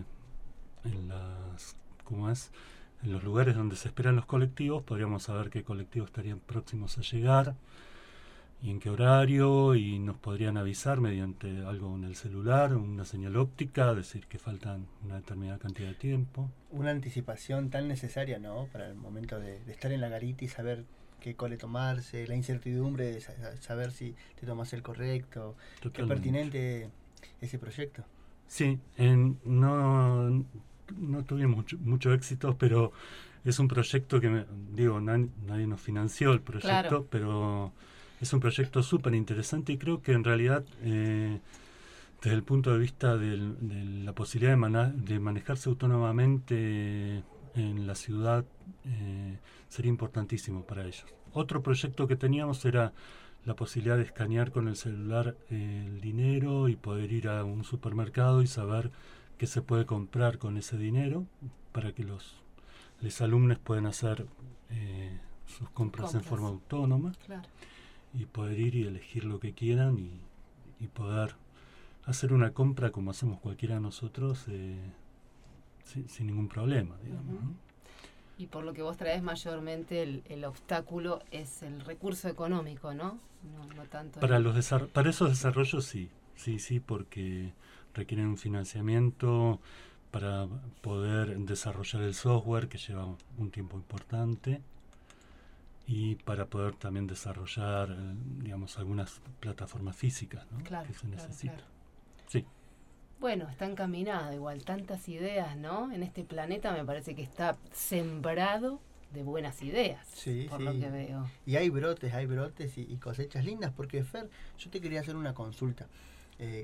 lugares donde se esperan los colectivos, podríamos saber qué colectivos estarían próximos a llegar y en qué horario, y nos podrían avisar mediante algo en el celular, una señal óptica, decir que faltan una determinada cantidad de tiempo. Una anticipación tan necesaria, ¿no?, para el momento de estar en la garita y saber qué cole tomarse, la incertidumbre de saber si te tomas el correcto. Totalmente. Qué pertinente ese proyecto. Sí, no tuvimos mucho éxito, pero es un proyecto que, nadie nos financió el proyecto, claro, pero es un proyecto súper interesante y creo que en realidad, desde el punto de vista de la posibilidad de manejarse autónomamente en la ciudad, sería importantísimo para ellos. Otro proyecto que teníamos era la posibilidad de escanear con el celular el dinero y poder ir a un supermercado y saber qué se puede comprar con ese dinero para que los alumnos puedan hacer sus compras en forma autónoma. Claro. Y poder ir y elegir lo que quieran y poder hacer una compra como hacemos cualquiera de nosotros sin ningún problema, digamos. ¿No? Y por lo que vos traes mayormente el obstáculo es el recurso económico, ¿no? No tanto. Para esos desarrollos sí, porque requieren un financiamiento para poder desarrollar el software, que lleva un tiempo importante, y para poder también desarrollar, algunas plataformas físicas, ¿no?, claro, que se necesitan. Claro. Sí. Bueno, está encaminado igual, tantas ideas, ¿no? En este planeta me parece que está sembrado de buenas ideas, por lo que veo. Y hay brotes y cosechas lindas, porque Fer, yo te quería hacer una consulta.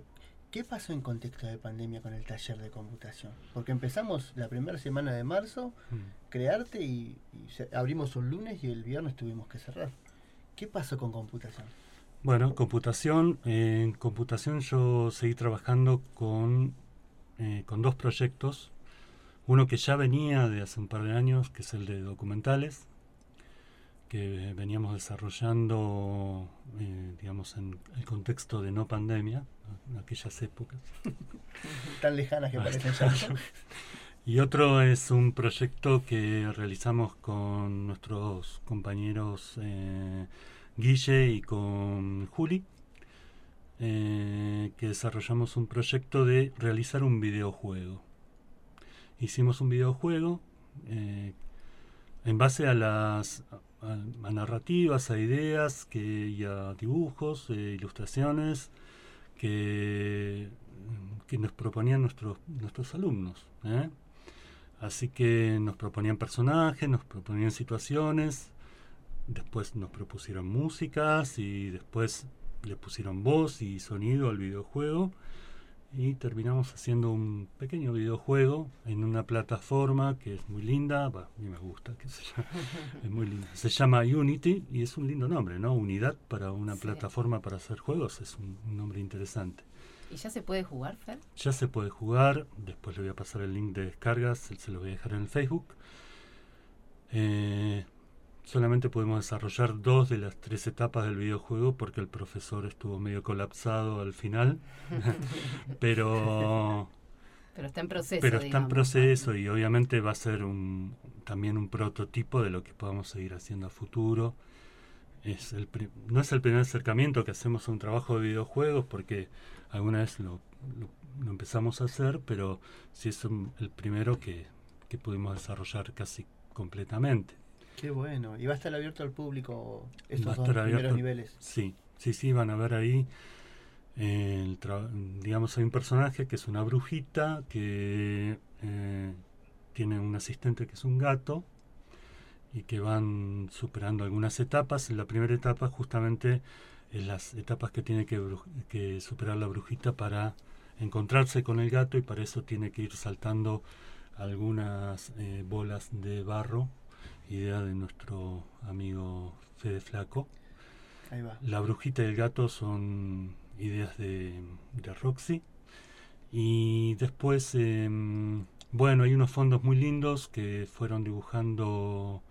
¿Qué pasó en contexto de pandemia con el taller de computación? Porque empezamos la primera semana de marzo, Crearte, y abrimos un lunes y el viernes tuvimos que cerrar. ¿Qué pasó con computación? Bueno, en computación yo seguí trabajando con 2 proyectos. Uno que ya venía de hace un par de años, que es el de documentales, que veníamos desarrollando, digamos, en el contexto de no pandemia, en aquellas épocas. Tan lejanas que parecen ya. Y otro es un proyecto que realizamos con nuestros compañeros Guille y con Juli, que desarrollamos un proyecto de realizar un videojuego. Hicimos un videojuego en base a a narrativas, a ideas y a dibujos, ilustraciones que nos proponían nuestros alumnos. Así que nos proponían personajes, nos proponían situaciones, después nos propusieron músicas y después le pusieron voz y sonido al videojuego. Y terminamos haciendo un pequeño videojuego en una plataforma que es muy linda, a mí me gusta, es muy linda. Se llama Unity y es un lindo nombre, ¿no? Unidad para una plataforma para hacer juegos, es un nombre interesante. ¿Y ya se puede jugar, Fer? Ya se puede jugar, después le voy a pasar el link de descargas, se lo voy a dejar en el Facebook. Solamente podemos desarrollar 2 de las 3 etapas del videojuego porque el profesor estuvo medio colapsado al final. pero está en proceso. Pero está en proceso y obviamente va a ser también un prototipo de lo que podamos seguir haciendo a futuro. No es el primer acercamiento que hacemos a un trabajo de videojuegos porque alguna vez lo empezamos a hacer, pero sí es el primero que pudimos desarrollar casi completamente. Qué bueno. ¿Y va a estar abierto al público estos 2 primeros niveles? Sí, van a ver ahí. Digamos, hay un personaje que es una brujita que tiene un asistente que es un gato y que van superando algunas etapas. En la primera etapa justamente es las etapas que tiene que superar la brujita para encontrarse con el gato, y para eso tiene que ir saltando algunas bolas de barro, idea de nuestro amigo Fede Flaco. Ahí va. La brujita y el gato son ideas de Roxy. Y después, hay unos fondos muy lindos que fueron dibujando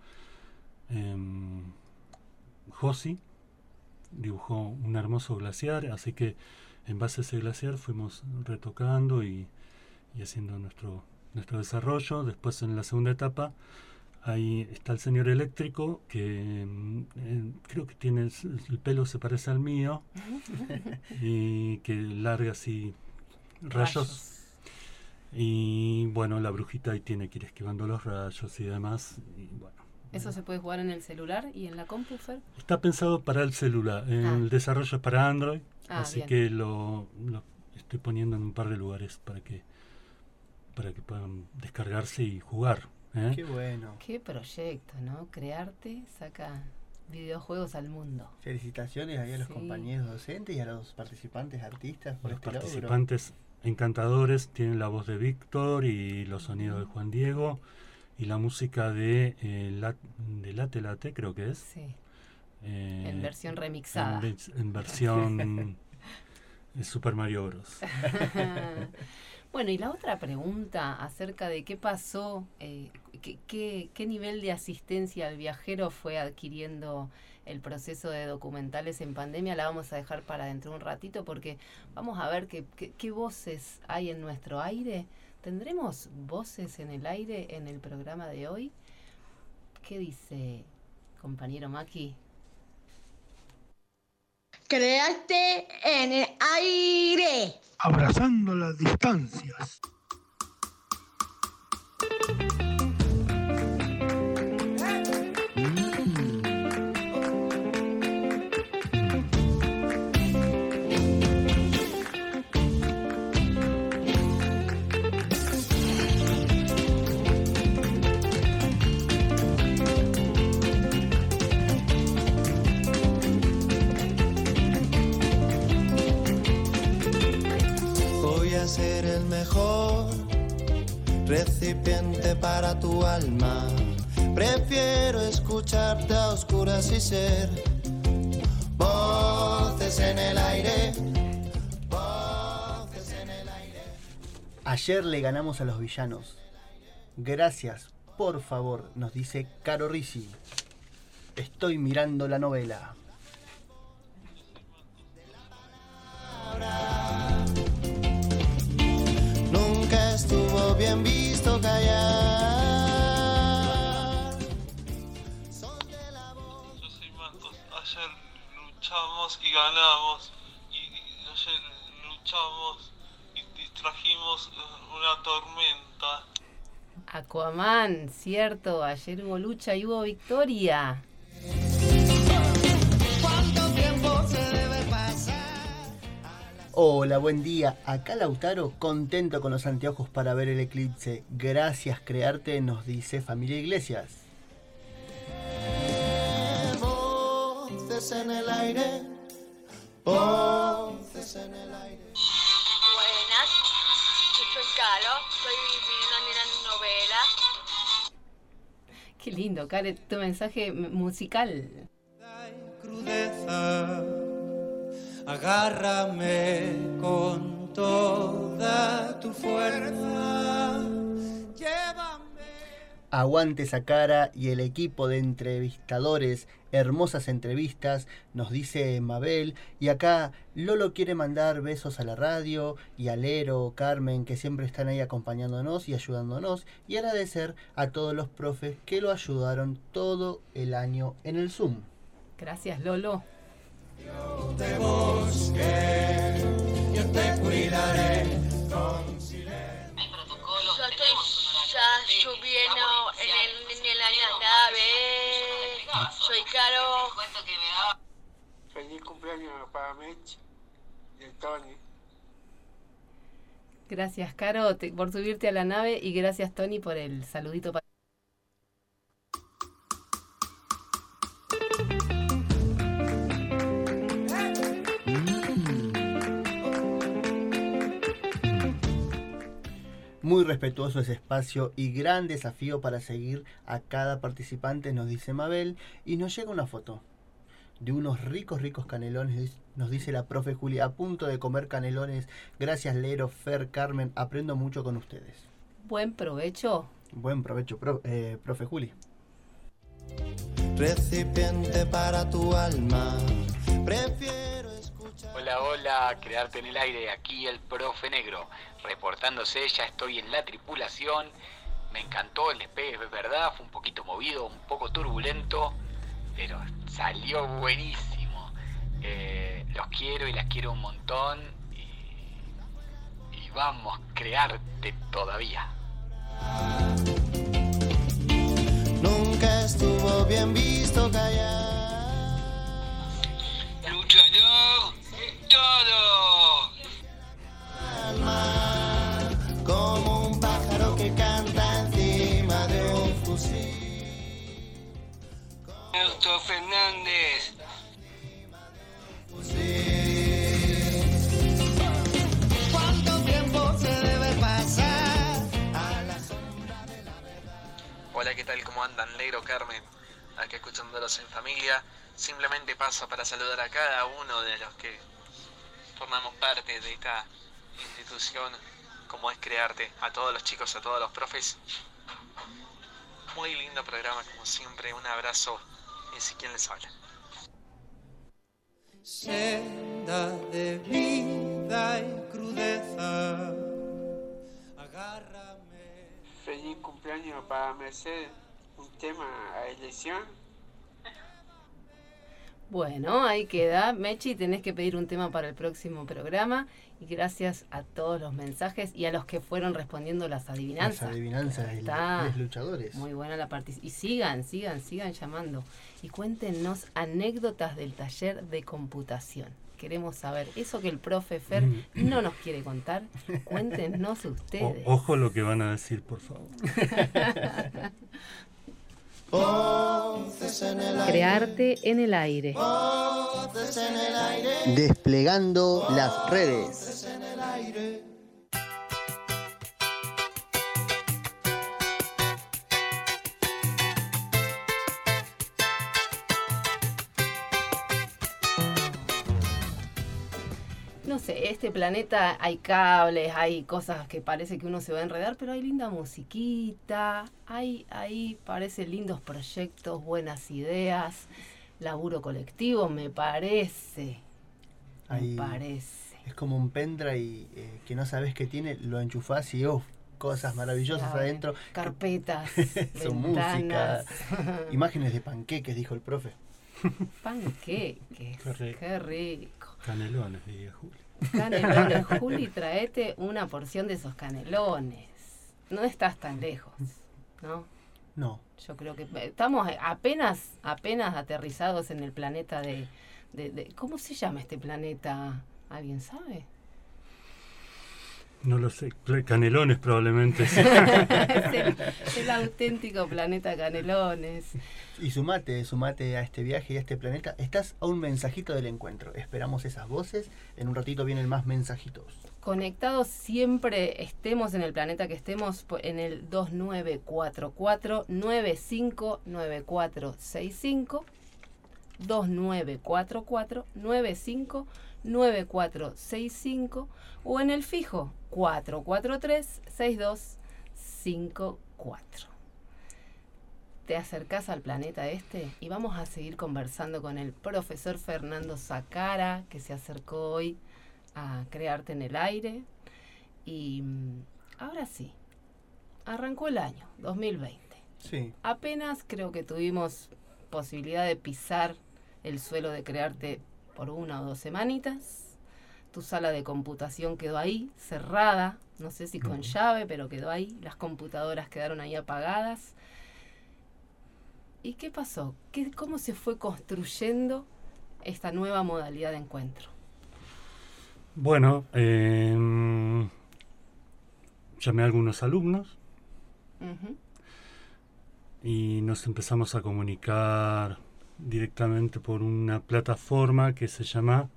Josi. Dibujó un hermoso glaciar, así que en base a ese glaciar fuimos retocando y haciendo nuestro desarrollo. Después, en la segunda etapa, ahí está el señor eléctrico que creo que tiene el pelo se parece al mío y que larga así rayos. Y bueno, la brujita ahí tiene que ir esquivando los rayos y demás. Y bueno, ¿eso se puede jugar en el celular y en la compu, Fer? Está pensado para el celular. El desarrollo es para Android, así bien. que lo estoy poniendo en un par de lugares para que puedan descargarse y jugar. Qué bueno. Qué proyecto, ¿no? Crearte saca videojuegos al mundo. Felicitaciones ahí a los compañeros docentes y a los participantes artistas por este logro. Los participantes encantadores, tienen la voz de Víctor y los sonidos de Juan Diego y la música de Late Late, creo que es. Sí. En versión remixada. En versión Super Mario Bros. Bueno, y la otra pregunta acerca de qué pasó, qué nivel de asistencia al viajero fue adquiriendo el proceso de documentales en pandemia, la vamos a dejar para dentro de un ratito porque vamos a ver qué voces hay en nuestro aire. ¿Tendremos voces en el aire en el programa de hoy? ¿Qué dice compañero Maki? Crearte en el aire. Abrazando las distancias. recipiente para tu alma. Prefiero escucharte a oscuras y ser voces en el aire. Voces en el aire. Ayer le ganamos a los villanos. Gracias, por favor, nos dice Caro Risi. Estoy mirando la novela. Nunca estuvo bien visto callar. Yo soy Marcos. Ayer luchamos y ganamos. Y ayer luchamos y distrajimos una tormenta. Aquaman, cierto, ayer hubo lucha y hubo victoria. ¿Cuánto tiempo se debe pasar? Hola, buen día. Acá Lautaro, contento con los anteojos para ver el eclipse. Gracias, Crearte, nos dice Familia Iglesias. Voces en el aire. Voces en el aire. Buenas, yo soy Caro, estoy viniendo a mirar novela. Qué lindo, Karen, tu mensaje musical. Crudeza, agárrame con toda tu fuerza. Llévame. Aguante esa cara y el equipo de entrevistadores, hermosas entrevistas, nos dice Mabel. Y acá Lolo quiere mandar besos a la radio y a Lero, Carmen, que siempre están ahí acompañándonos y ayudándonos. Y agradecer a todos los profes que lo ayudaron todo el año en el Zoom. Gracias, Lolo. Yo te busqué, yo te cuidaré con silencio. Yo estoy ya subiendo en la nave. Soy Caro. Feliz cumpleaños para Mech y el Tony. Gracias, Caro, por subirte a la nave y gracias, Tony, por el saludito para... Muy respetuoso ese espacio y gran desafío para seguir a cada participante, nos dice Mabel. Y nos llega una foto de unos ricos canelones, nos dice la profe Julia, a punto de comer canelones. Gracias, Lero, Fer, Carmen, aprendo mucho con ustedes. Buen provecho. Buen provecho, profe Juli. Recipiente para tu alma. Prefiero escuchar. Hola, Crearte en el aire, aquí el profe Negro, reportándose, ya estoy en la tripulación. Me encantó el despegue, es verdad, fue un poquito movido, un poco turbulento, pero salió buenísimo. Los quiero y las quiero un montón y vamos, Crearte todavía. Nunca estuvo bien visto callar. ¡Luchador! ¡Todo! Alma, como un pájaro que canta encima de un fusil. Ernesto Fernández. ¿Cuánto tiempo se debe pasar a la sombra de la verdad? Hola, ¿qué tal? ¿Cómo andan? Negro, Carmen, aquí escuchándolos en familia. Simplemente paso para saludar a cada uno de los que formamos parte de esta institución como es Crearte, a todos los chicos, a todos los profes. Muy lindo programa como siempre, un abrazo y así quien les habla. Senda de vida y crudeza, agárrame. Feliz cumpleaños para Mercedes, un tema a elección. Bueno, ahí queda. Mechi, tenés que pedir un tema para el próximo programa. Y gracias a todos los mensajes y a los que fueron respondiendo las adivinanzas. Las adivinanzas y los luchadores. Muy buena la participación. Y sigan llamando. Y cuéntenos anécdotas del taller de computación. Queremos saber eso que el profe Fer no nos quiere contar. Cuéntenos ustedes. Ojo lo que van a decir, por favor. Crearte en el aire. Desplegando las redes. no sé, este planeta hay cables, hay cosas que parece que uno se va a enredar, pero hay linda musiquita, hay parece lindos proyectos, buenas ideas, laburo colectivo, me parece. Es como un pendrive que no sabes qué tiene, lo enchufás y cosas maravillosas adentro. Carpetas, Son música, imágenes de panqueques, dijo el profe. Panqueques, qué rico. Canelones, diría Juli. Canelones, Juli, traete una porción de esos canelones. No estás tan lejos, ¿no? No. Yo creo que estamos apenas aterrizados en el planeta de ¿cómo se llama este planeta? ¿Alguien sabe? No lo sé, Canelones probablemente. Es el auténtico planeta Canelones. Y sumate a este viaje y a este planeta. Estás a un mensajito del encuentro. Esperamos esas voces. En un ratito vienen más mensajitos. Conectados siempre, estemos en el planeta que estemos, en el 2944-959465. 2944-959465 o en el fijo 443-6254. Te acercás al planeta este y vamos a seguir conversando con el profesor Fernando Zacara, que se acercó hoy a Crearte en el Aire. Y ahora sí, arrancó el año 2020. Sí. Apenas creo que tuvimos posibilidad de pisar el suelo de Crearte por 1 o 2 semanitas. Tu sala de computación quedó ahí, cerrada, no sé si con llave, pero quedó ahí. Las computadoras quedaron ahí apagadas. ¿Y qué pasó? ¿Cómo se fue construyendo esta nueva modalidad de encuentro? Bueno, llamé a algunos alumnos y nos empezamos a comunicar directamente por una plataforma que se llama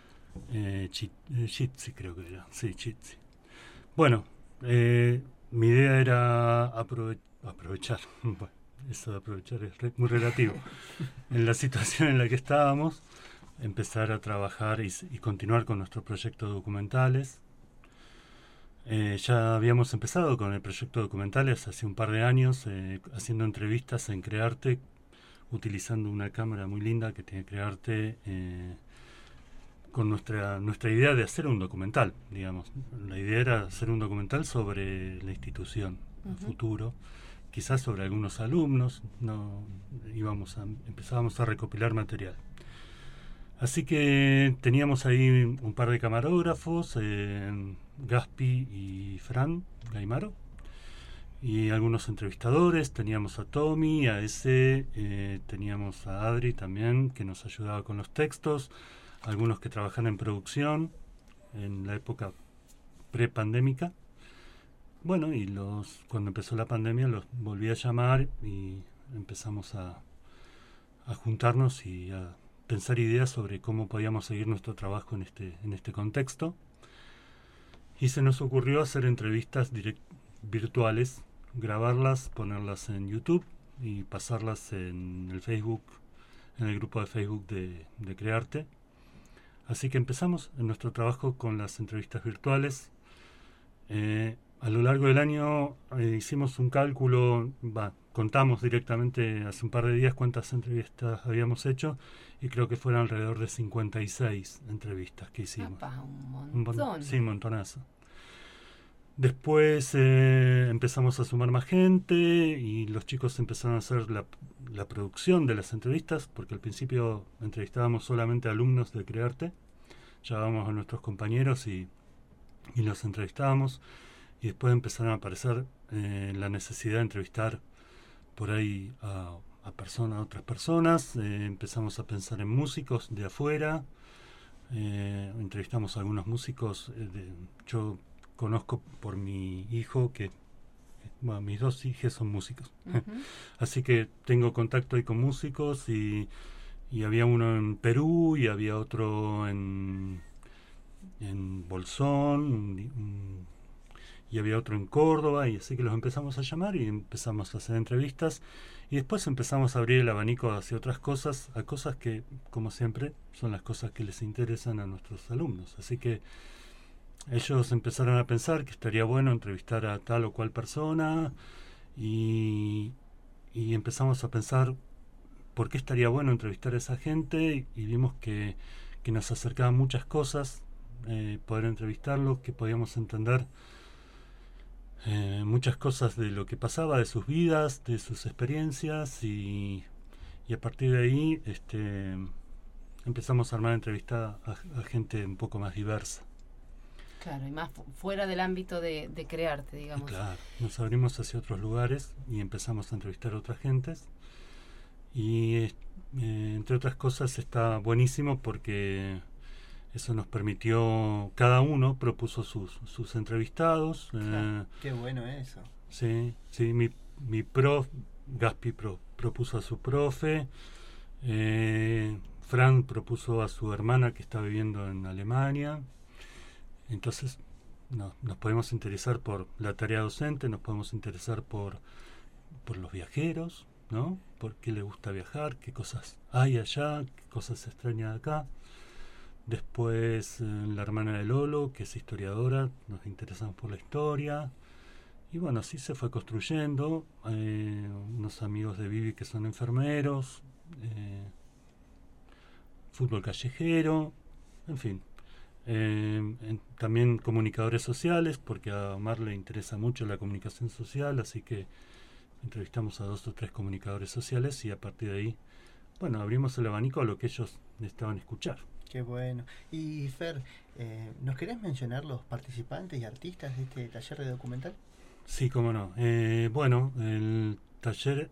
Jitsi, creo que era. Sí, Jitsi. Bueno, mi idea era aprovechar. Bueno, eso de aprovechar es muy relativo. En la situación en la que estábamos, empezar a trabajar y continuar con nuestros proyectos documentales. Ya habíamos empezado con el proyecto documentales hace un par de años, haciendo entrevistas en Crearte, utilizando una cámara muy linda que tiene Crearte, con nuestra idea de hacer un documental, digamos. La idea era hacer un documental sobre la institución, el futuro, quizás sobre algunos alumnos. Empezábamos a recopilar material. Así que teníamos ahí un par de camarógrafos, Gaspi y Fran Gaimaro, y algunos entrevistadores. Teníamos a Tommy, a ese, teníamos a Adri también, que nos ayudaba con los textos, algunos que trabajan en producción en la época prepandémica. Bueno, y cuando empezó la pandemia los volví a llamar y empezamos a juntarnos y a pensar ideas sobre cómo podíamos seguir nuestro trabajo en este contexto. Y se nos ocurrió hacer entrevistas virtuales, grabarlas, ponerlas en YouTube y pasarlas en el Facebook, en el grupo de Facebook de Crearte. Así que empezamos en nuestro trabajo con las entrevistas virtuales. A lo largo del año hicimos un cálculo, contamos directamente hace un par de días cuántas entrevistas habíamos hecho y creo que fueron alrededor de 56 entrevistas que hicimos. Un montón. Sí, un montonazo. Después empezamos a sumar más gente y los chicos empezaron a hacer la producción de las entrevistas, porque al principio entrevistábamos solamente a alumnos de Crearte, llamábamos a nuestros compañeros y los entrevistábamos, y después empezaron a aparecer la necesidad de entrevistar por ahí a otras personas. Empezamos a pensar en músicos de afuera, entrevistamos a algunos músicos. Yo conozco por mi hijo mis 2 hijos son músicos. Así que tengo contacto ahí con músicos y había uno en Perú y había otro en Bolsón y había otro en Córdoba, y así que los empezamos a llamar y empezamos a hacer entrevistas, y después empezamos a abrir el abanico hacia otras cosas, a cosas que, como siempre, son las cosas que les interesan a nuestros alumnos. Así que ellos empezaron a pensar que estaría bueno entrevistar a tal o cual persona, y empezamos a pensar por qué estaría bueno entrevistar a esa gente, y vimos que nos acercaban muchas cosas, poder entrevistarlos, que podíamos entender muchas cosas de lo que pasaba, de sus vidas, de sus experiencias, y a partir de ahí empezamos a armar entrevistas a gente un poco más diversa. Claro, y más fuera del ámbito de crearte, digamos. Claro, nos abrimos hacia otros lugares y empezamos a entrevistar a otras gentes, y entre otras cosas está buenísimo porque eso nos permitió, cada uno propuso sus entrevistados. Claro, qué bueno eso. Sí, mi prof, Gaspi propuso a su profe, Fran propuso a su hermana que está viviendo en Alemania. Entonces nos podemos interesar por la tarea docente, nos podemos interesar por los viajeros, ¿no? Por qué le gusta viajar, qué cosas hay allá, qué cosas se extrañan acá. Después la hermana de Lolo, que es historiadora, nos interesamos por la historia. Y bueno, así se fue construyendo. Unos amigos de Vivi que son enfermeros, fútbol callejero, en fin. También comunicadores sociales, porque a Omar le interesa mucho la comunicación social, así que entrevistamos a 2 o 3 comunicadores sociales, y a partir de ahí, bueno, abrimos el abanico a lo que ellos necesitaban escuchar. Qué bueno. Y Fer, ¿nos querés mencionar los participantes y artistas de este taller de documental? Sí, cómo no. Bueno, el taller,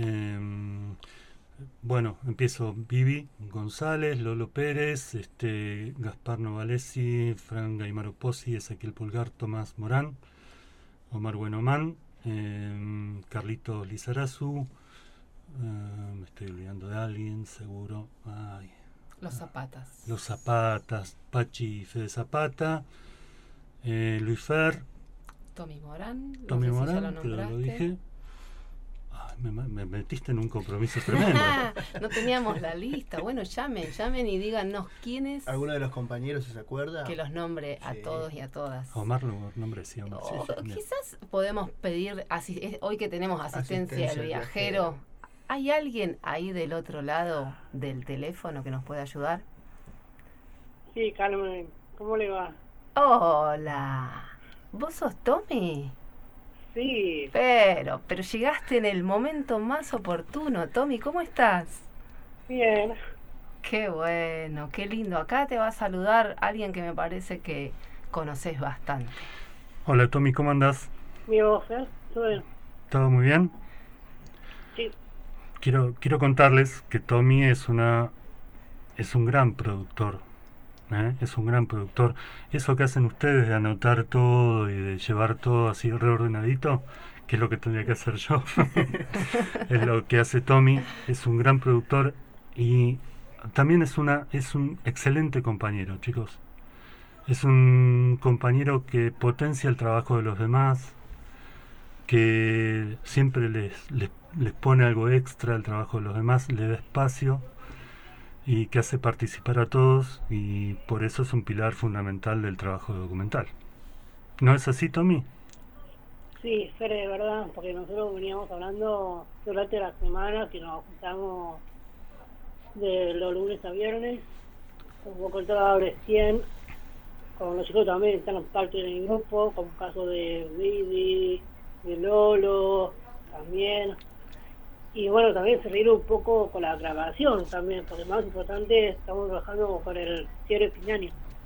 bueno, empiezo Vivi González, Lolo Pérez, Gaspar Novalesi, Fran Gaimaro Pozzi, Ezequiel Pulgar, Tomás Morán, Omar Buenomán, Carlitos Lizarazu, me estoy olvidando de alguien, seguro. Ay. Los Zapatas. Los Zapatas, Pachi y Fede Zapata, Luis Fer. Tommy Morán. Tommy no sé Morán, si que lo dije. Ay, me metiste en un compromiso tremendo. No teníamos la lista. Bueno, llamen y díganos quiénes. ¿Alguno de los compañeros se acuerda? Que los nombre a todos y a todas. Omar lo nombre sí. Quizás podemos pedir, hoy que tenemos asistencia del viajero, ¿hay alguien ahí del otro lado del teléfono que nos pueda ayudar? Sí, Carmen, ¿cómo le va? Hola, ¿vos sos Tommy? Sí. Pero llegaste en el momento más oportuno, Tommy, ¿cómo estás? Bien. Qué bueno, qué lindo. Acá te va a saludar alguien que me parece que conoces bastante. Hola Tommy, ¿cómo andás? Bien, vos, ¿eh? ¿Todo bien? ¿Todo muy bien? Sí. Quiero contarles que Tommy es un gran productor. Es un gran productor. Eso que hacen ustedes de anotar todo y de llevar todo así reordenadito, que es lo que tendría que hacer yo, es lo que hace Tommy. Es un gran productor y también es un excelente compañero, chicos. Es un compañero que potencia el trabajo de los demás, que siempre les pone algo extra al trabajo de los demás, le da espacio y que hace participar a todos, y por eso es un pilar fundamental del trabajo documental. ¿No es así, Tommy? Sí, Fer, de verdad, porque nosotros veníamos hablando durante la semana que nos juntamos de los lunes a viernes, como contaba recién, con los chicos también están parte del grupo, como el caso de Vivi, de Lolo, también. Y bueno, también servir un poco con la grabación también, porque más importante, estamos trabajando con el cierre fin de año.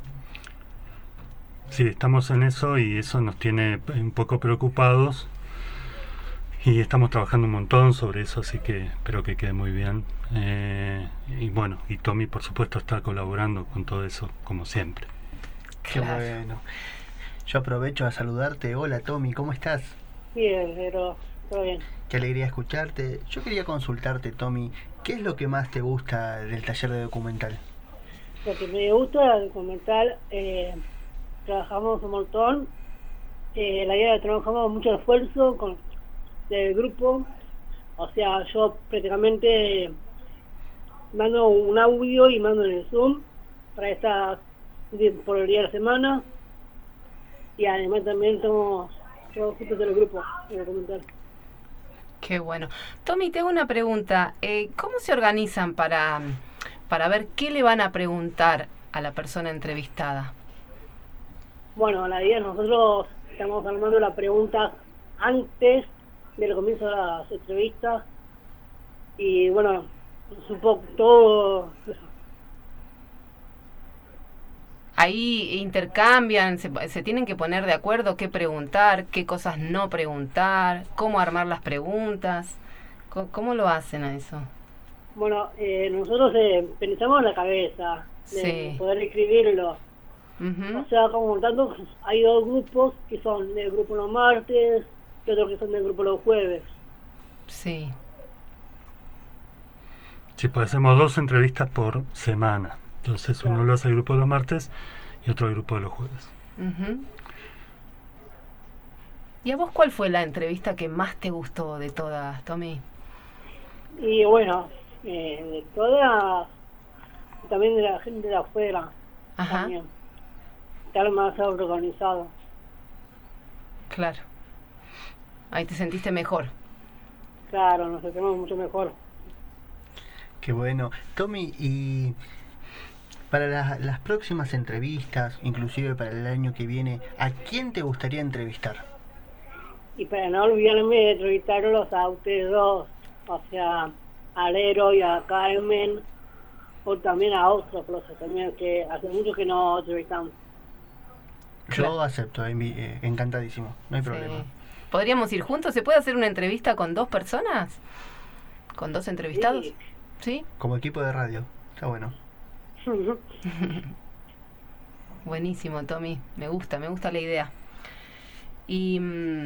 Sí, estamos en eso y eso nos tiene un poco preocupados y estamos trabajando un montón sobre eso, así que espero que quede muy bien. Y bueno, y Tommy por supuesto está colaborando con todo eso, como siempre. Qué bueno. Yo aprovecho a saludarte. Hola Tommy, ¿cómo estás? Bien, pero todo bien. Qué alegría escucharte. Yo quería consultarte, Tommy, ¿qué es lo que más te gusta del taller de documental? Lo que me gusta del documental, trabajamos un montón la idea de trabajamos mucho esfuerzo con del grupo. O sea, yo prácticamente mando un audio y mando en el Zoom para estar por el día de la semana. Y además también estamos todos juntos en el grupo de documental. Qué bueno. Tommy, te hago una pregunta. ¿Cómo se organizan para ver qué le van a preguntar a la persona entrevistada? Bueno, la idea, nosotros estamos armando las preguntas antes del comienzo de las entrevistas. Y bueno, supongo todo... Ahí intercambian, se tienen que poner de acuerdo qué preguntar, qué cosas no preguntar, cómo armar las preguntas. ¿Cómo lo hacen a eso? Bueno, nosotros pensamos en la cabeza de poder escribirlo. O sea, como tanto, hay dos grupos que son del grupo los martes y otros que son del grupo los jueves. Sí. Sí, pues hacemos 2 entrevistas por semana. Entonces uno lo hace el grupo de los martes y otro el grupo de los jueves. ¿Y a vos cuál fue la entrevista que más te gustó de todas, Tommy? Y bueno, de todas, también de la gente de afuera. Ajá. También. Estar más organizado. Claro. Ahí te sentiste mejor. Claro, nos sentimos mucho mejor. Qué bueno. Tommy, y para las próximas entrevistas, inclusive para el año que viene, ¿a quién te gustaría entrevistar? Y para no olvidarme de entrevistarlos a ustedes dos, o sea, a Lero y a Carmen, o también a otros profes también, que hace mucho que no entrevistamos. Yo acepto, encantadísimo, no hay problema. ¿Podríamos ir juntos? ¿Se puede hacer una entrevista con 2 personas? ¿Con 2 entrevistados? ¿Sí? Como equipo de radio, está bueno. Buenísimo, Tommy, me gusta la idea. Y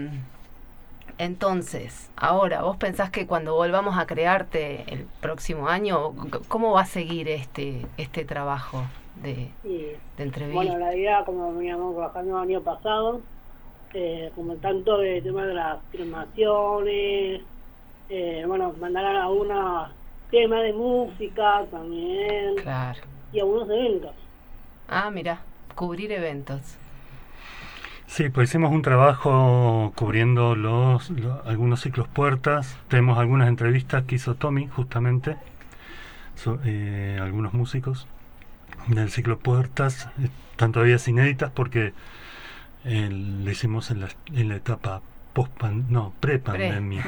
entonces, ahora, ¿vos pensás que cuando volvamos a crearte el próximo año, cómo va a seguir este trabajo de entrevista? Bueno, la idea, como veníamos trabajando el año pasado, como tanto de tema de las filmaciones, bueno, mandar a algunos temas de música también. Claro. Y algunos eventos. Ah, mira, cubrir eventos. Sí, pues hicimos un trabajo cubriendo algunos ciclos puertas. Tenemos algunas entrevistas que hizo Tommy, justamente, algunos músicos del ciclo puertas. Están todavía inéditas porque lo hicimos en la etapa pre-pandemia.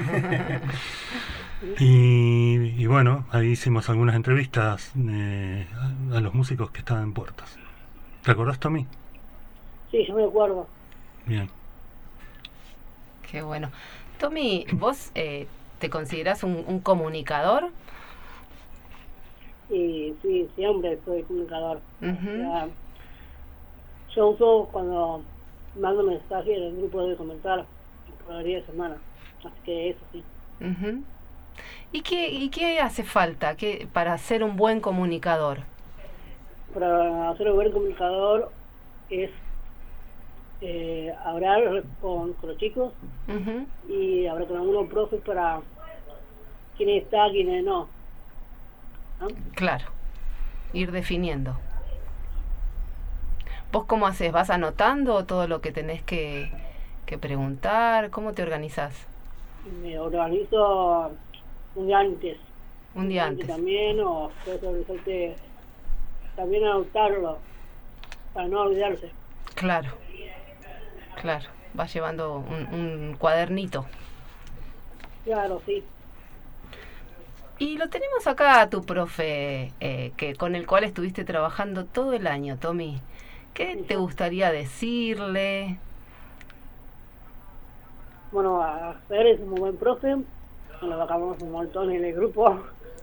Y bueno, ahí hicimos algunas entrevistas a los músicos que estaban en puertas. ¿Te acordás, Tommy? Sí, yo me acuerdo. Bien. Qué bueno. Tommy, ¿vos te considerás un comunicador? Sí, siempre soy comunicador. O sea, yo uso cuando mando mensajes en el grupo de comentar por el día de semana. Así que eso sí. ¿Y qué hace falta para ser un buen comunicador? Para ser un buen comunicador es hablar con los chicos y hablar con algunos profes para quién está, quién no. ¿No? Claro, ir definiendo. ¿Vos cómo haces? ¿Vas anotando todo lo que tenés que preguntar? ¿Cómo te organizás? Me organizo un día antes. Un día antes. También, o puedes organizarte también anotarlo para no olvidarse. Claro, vas llevando un cuadernito. Claro, sí. Y lo tenemos acá a tu profe, que con el cual estuviste trabajando todo el año, Tommy. ¿Qué te gustaría decirle? Bueno, a Fer es un muy buen profe. Nos trabajamos un montón en el grupo.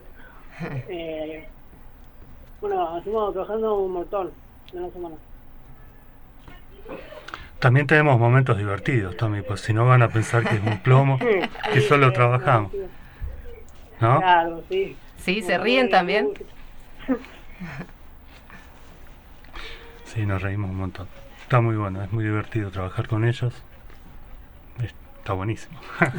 Bueno, estuvimos trabajando un montón en la semana. También tenemos momentos divertidos, Tommy, pues si no van a pensar que es un plomo, que solo trabajamos. ¿No? Claro, sí. Sí, ¿se ríen también? Sí, nos reímos un montón. Está muy bueno, es muy divertido trabajar con ellos. Está buenísimo.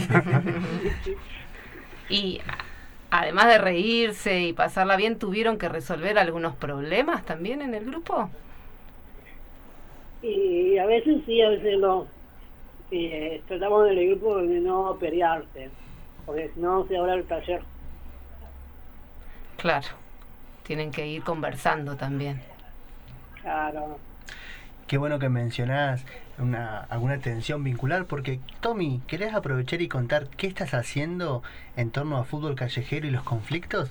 Y además de reírse y pasarla bien, ¿tuvieron que resolver algunos problemas también en el grupo? Y a veces sí, a veces no. Tratamos en el grupo de no pelearse, porque si no se habla el taller. Claro, tienen que ir conversando también. Claro. Qué bueno que mencionás alguna tensión vincular, porque Tommy, ¿querés aprovechar y contar qué estás haciendo en torno a fútbol callejero y los conflictos?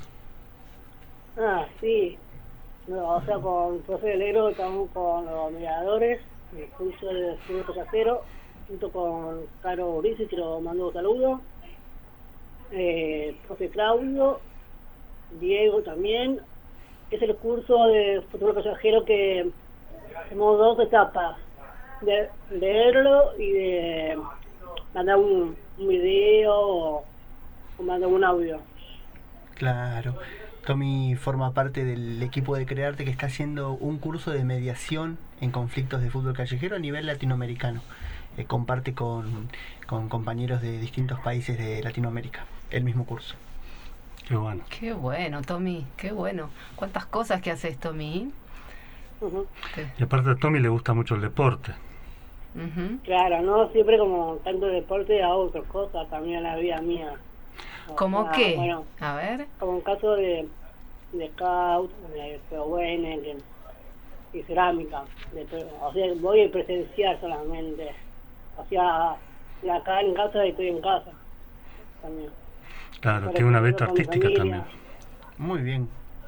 Sí. No, o sea, con el profe Negro estamos con los mediadores, el curso de fútbol callejero, junto con Caro Urici, que lo mando un saludo, profe Claudio, Diego también. Es el curso de fútbol callejero que hacemos 2 etapas, de leerlo y de mandar un video o mandar un audio. Claro. Tommy forma parte del equipo de Crearte, que está haciendo un curso de mediación en conflictos de fútbol callejero a nivel latinoamericano. Comparte con compañeros de distintos países de Latinoamérica el mismo curso. Qué bueno. Qué bueno, Tommy, qué bueno. ¿Cuántas cosas que haces, Tommy? Y aparte a Tommy le gusta mucho el deporte. Claro, no siempre como tanto deporte, hago otras cosas también en la vida mía. ¿Cómo qué? Bueno, a ver. Como un caso de scout, de PON y cerámica. O sea, voy a presenciar solamente. O sea, acá en casa estoy en casa también. Claro, tiene una beta artística también. Muy bien.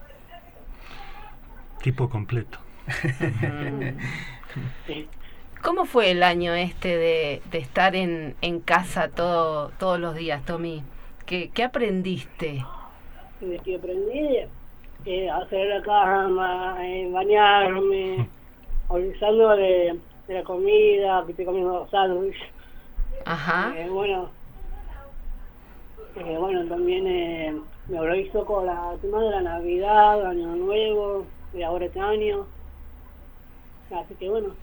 Tipo completo. Sí. ¿Cómo fue el año de estar en casa todos los días, Tommy? ¿Qué aprendiste? De que aprendí a hacer la cama, bañarme, olvidando de la comida, que estoy comiendo sándwiches. Ajá. Bueno, también me organizo con la tema de la Navidad, Año Nuevo, de ahora este año. Así que bueno.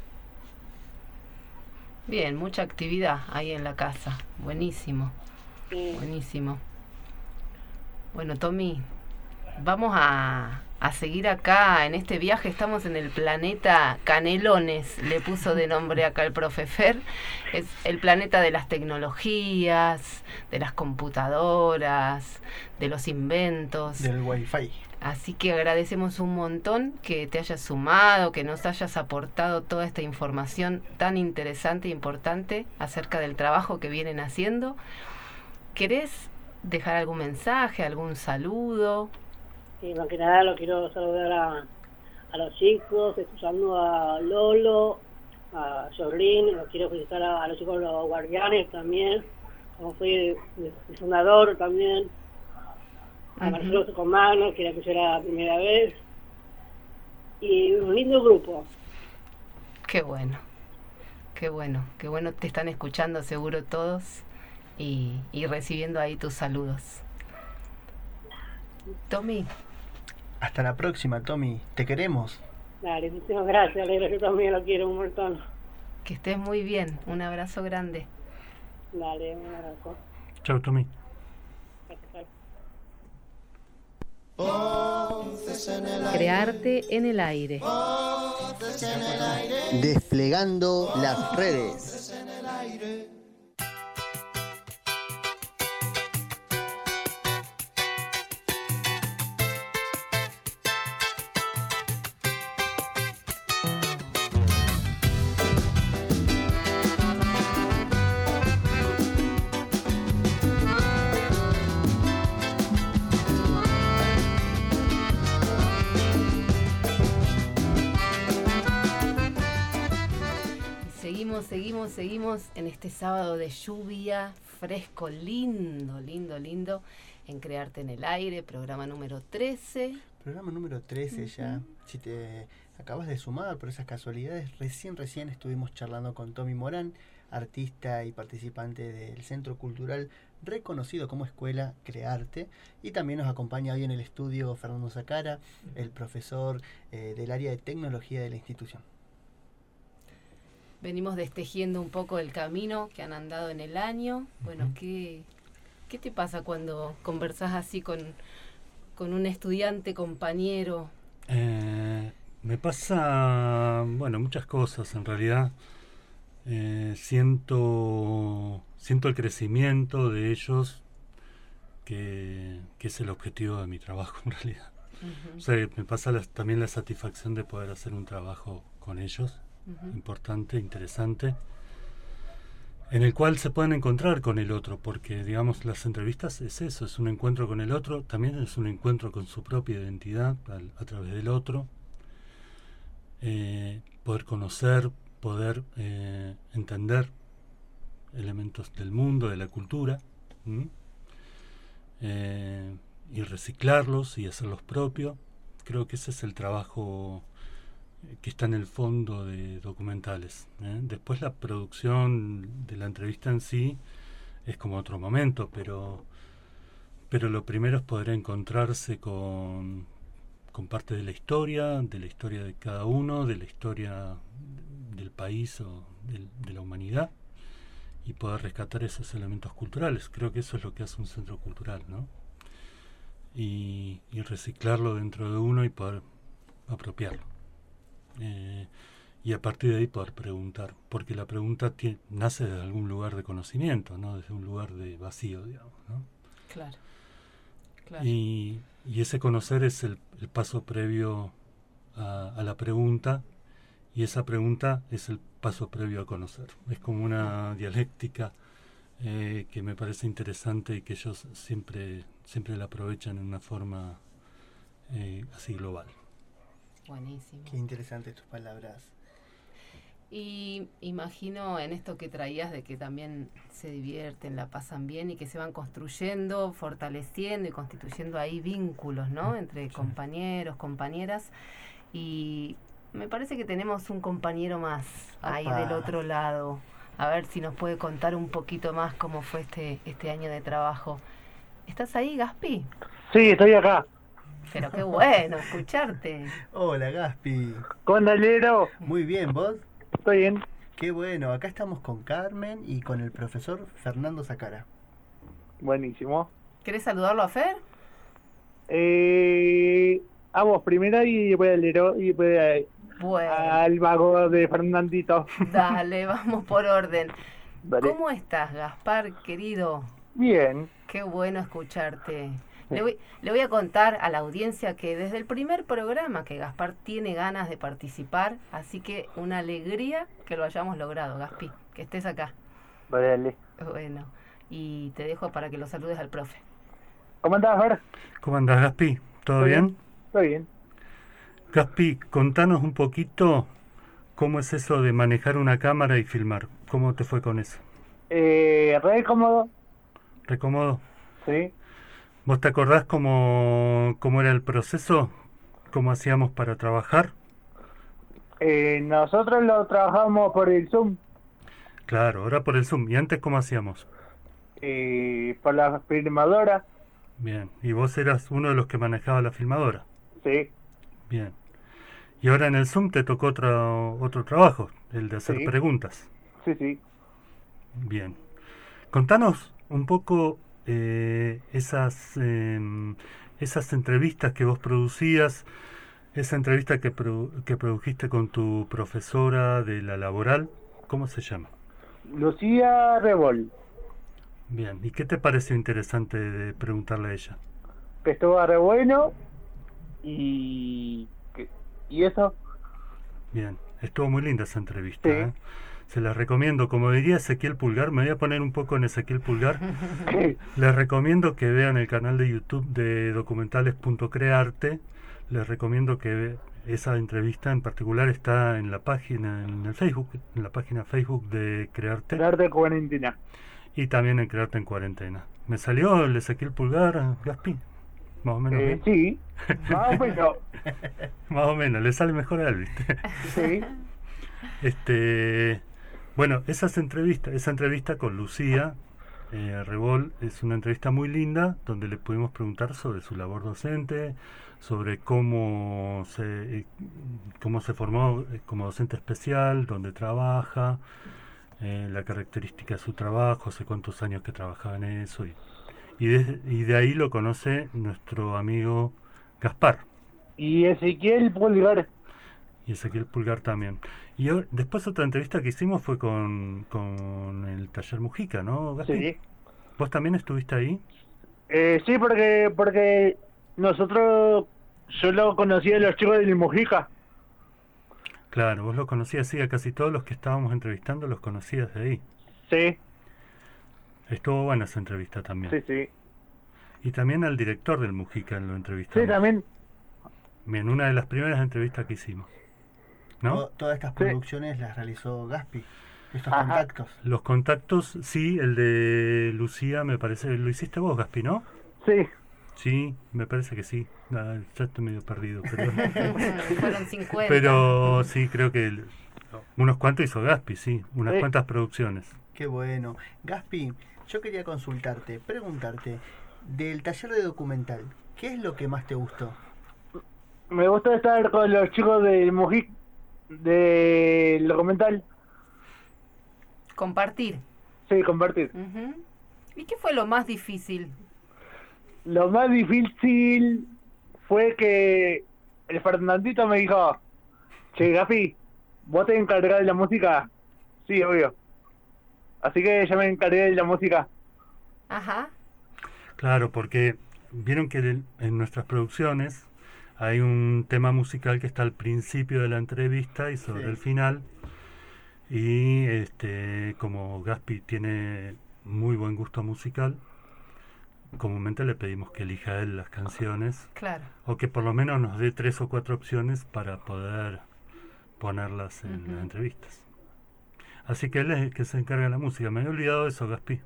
Bien, mucha actividad ahí en la casa. Buenísimo. Sí. Buenísimo. Bueno, Tommy, vamos a seguir acá en este viaje. Estamos en el planeta Canelones, le puso de nombre acá el profe Fer. Es el planeta de las tecnologías, de las computadoras, de los inventos. Del Wi-Fi. Así que agradecemos un montón que te hayas sumado, que nos hayas aportado toda esta información tan interesante e importante acerca del trabajo que vienen haciendo. ¿Querés dejar algún mensaje, algún saludo? Sí, más que nada lo quiero saludar a los chicos, escuchando a Lolo, a Jorlin, lo quiero felicitar a los chicos de los guardianes también, como fui el fundador también, a Marcelo Socomano, que era que yo era la primera vez, y un lindo grupo. Qué bueno, qué bueno, qué bueno, te están escuchando seguro todos y recibiendo ahí tus saludos. Tommy. Hasta la próxima, Tommy. Te queremos. Dale, muchísimas gracias, Alegra. Yo también lo quiero un montón. Que estés muy bien. Un abrazo grande. Dale, un abrazo. Chao, Tommy. Crearte en el aire. Desplegando las redes. Seguimos en este sábado de lluvia, fresco, lindo, en Crearte en el Aire, programa número 13. Programa número 13 ya. Si te acabas de sumar por esas casualidades, recién estuvimos charlando con Tommy Morán, artista y participante del Centro Cultural reconocido como escuela Crearte, y también nos acompaña hoy en el estudio Fernando Zacara, el profesor del área de tecnología de la institución. venimos destejiendo un poco el camino que han andado en el año. Bueno, ¿qué te pasa cuando conversás así con un estudiante, compañero? Me pasa, muchas cosas en realidad. Siento el crecimiento de ellos, que es el objetivo de mi trabajo en realidad. O sea, me pasa también la satisfacción de poder hacer un trabajo con ellos, importante, interesante, en el cual se pueden encontrar con el otro, porque digamos las entrevistas es eso, es un encuentro con el otro, también es un encuentro con su propia identidad a través del otro, poder conocer, poder entender elementos del mundo, de la cultura, y reciclarlos y hacerlos propios. Creo que ese es el trabajo que está en el fondo de documentales. Después la producción de la entrevista en sí es como otro momento, pero lo primero es poder encontrarse con parte de la historia de cada uno, de la historia del país o de la humanidad, y poder rescatar esos elementos culturales. Creo que eso es lo que hace un centro cultural, ¿no? Y reciclarlo dentro de uno y poder apropiarlo. Y a partir de ahí poder preguntar, porque la pregunta nace de algún lugar de conocimiento, no desde un lugar de vacío, digamos, ¿no? Claro. Y ese conocer es el paso previo a la pregunta, y esa pregunta es el paso previo a conocer. Es como una dialéctica que me parece interesante y que ellos siempre la aprovechan en una forma así global. Buenísimo. Qué interesantes tus palabras. Y imagino en esto que traías de que también se divierten, la pasan bien y que se van construyendo, fortaleciendo y constituyendo ahí vínculos, ¿no? Entre compañeros, compañeras. Y me parece que tenemos un compañero más ahí del otro lado. A ver si nos puede contar un poquito más cómo fue este año de trabajo. ¿Estás ahí, Gaspi? Sí, estoy acá. Pero qué bueno escucharte. Hola, Gaspi. ¿Cómo andas, Lero? Muy bien, ¿vos? Estoy bien. Qué bueno. Acá estamos con Carmen y con el profesor Fernando Zacara. Buenísimo. ¿Querés saludarlo a Fer? A vos primero y después al Lero y después al vago de Fernandito. Dale, vamos por orden. Dale. ¿Cómo estás, Gaspar, querido? Bien. Qué bueno escucharte. Le voy a contar a la audiencia que desde el primer programa que Gaspar tiene ganas de participar, así que una alegría que lo hayamos logrado, Gaspi, que estés acá. Dale. Bueno, y te dejo para que lo saludes al profe. ¿Cómo andás, Fer? ¿Cómo andás, Gaspi? ¿Todo bien? Estoy bien. Gaspi, contanos un poquito cómo es eso de manejar una cámara y filmar. ¿Cómo te fue con eso? Re cómodo. ¿Re cómodo? Sí. ¿Vos te acordás cómo era el proceso? ¿Cómo hacíamos para trabajar? Nosotros lo trabajamos por el Zoom. Claro, ahora por el Zoom. ¿Y antes cómo hacíamos? Por la filmadora. Bien. ¿Y vos eras uno de los que manejaba la filmadora? Sí. Bien. Y ahora en el Zoom te tocó otro trabajo, el de hacer preguntas. Sí. Bien. Contanos un poco esas entrevistas que vos producías, esa entrevista que produjiste con tu profesora de la laboral, ¿cómo se llama? Lucía Rebol. Bien, ¿y qué te pareció interesante de preguntarle a ella? Que estuvo re bueno y eso. Bien, estuvo muy linda esa entrevista, ¿eh? Se la recomiendo, como diría Ezequiel Pulgar, me voy a poner un poco en Ezequiel Pulgar. Les recomiendo que vean el canal de YouTube de documentales.crearte. Les recomiendo que esa entrevista en particular está en la página, en el Facebook, en la página Facebook de Crearte. Crearte en Cuarentena. Y también en Crearte en Cuarentena. ¿Me salió el Ezequiel Pulgar, Gaspi? Más o menos bien. Sí, más o menos. Más o menos, le sale mejor a él, ¿viste? Sí. Bueno, esa entrevista con Lucía Rebol es una entrevista muy linda donde le pudimos preguntar sobre su labor docente, sobre cómo se formó como docente especial, dónde trabaja, la característica de su trabajo, hace cuántos años que trabajaba en eso, y de ahí lo conoce nuestro amigo Gaspar. Y Ezequiel Pulgar. Y Ezequiel Pulgar también. Y después otra entrevista que hicimos fue con el Taller Mujica, ¿no, Gaspi? Sí. ¿Vos también estuviste ahí? Sí, porque yo lo conocí a los chicos del Mujica. Claro, vos lo conocías, sí, a casi todos los que estábamos entrevistando los conocías de ahí. Sí. Estuvo buena esa entrevista también. Sí, sí. Y también al director del Mujica lo entrevistamos. Sí, también. En una de las primeras entrevistas que hicimos. ¿No? Todas estas producciones las realizó Gaspi. Estos contactos. Los contactos, sí, el de Lucía me parece, lo hiciste vos, Gaspi, ¿no? Sí. Sí, me parece que sí. Ya estoy medio perdido. Pero fueron 50. Pero sí, creo que unos cuantos hizo Gaspi, sí. Unas cuantas producciones. Qué bueno. Gaspi, yo quería preguntarte, del taller de documental, ¿qué es lo que más te gustó? Me gustó estar con los chicos del Mujica, del documental. Compartir. Sí, compartir. ¿Y qué fue lo más difícil? Lo más difícil fue que el Fernandito me dijo: che, Gaspi, ¿vos te encargás de la música? Sí, obvio. Así que ya me encargué de la música. Ajá. Claro, porque vieron que en nuestras producciones hay un tema musical que está al principio de la entrevista y sobre el final. Y como Gaspi tiene muy buen gusto musical, comúnmente le pedimos que elija él las canciones. Claro. O que por lo menos nos dé 3 o 4 opciones para poder ponerlas en las entrevistas. Así que él es el que se encarga de la música. Me había olvidado de eso, Gaspi.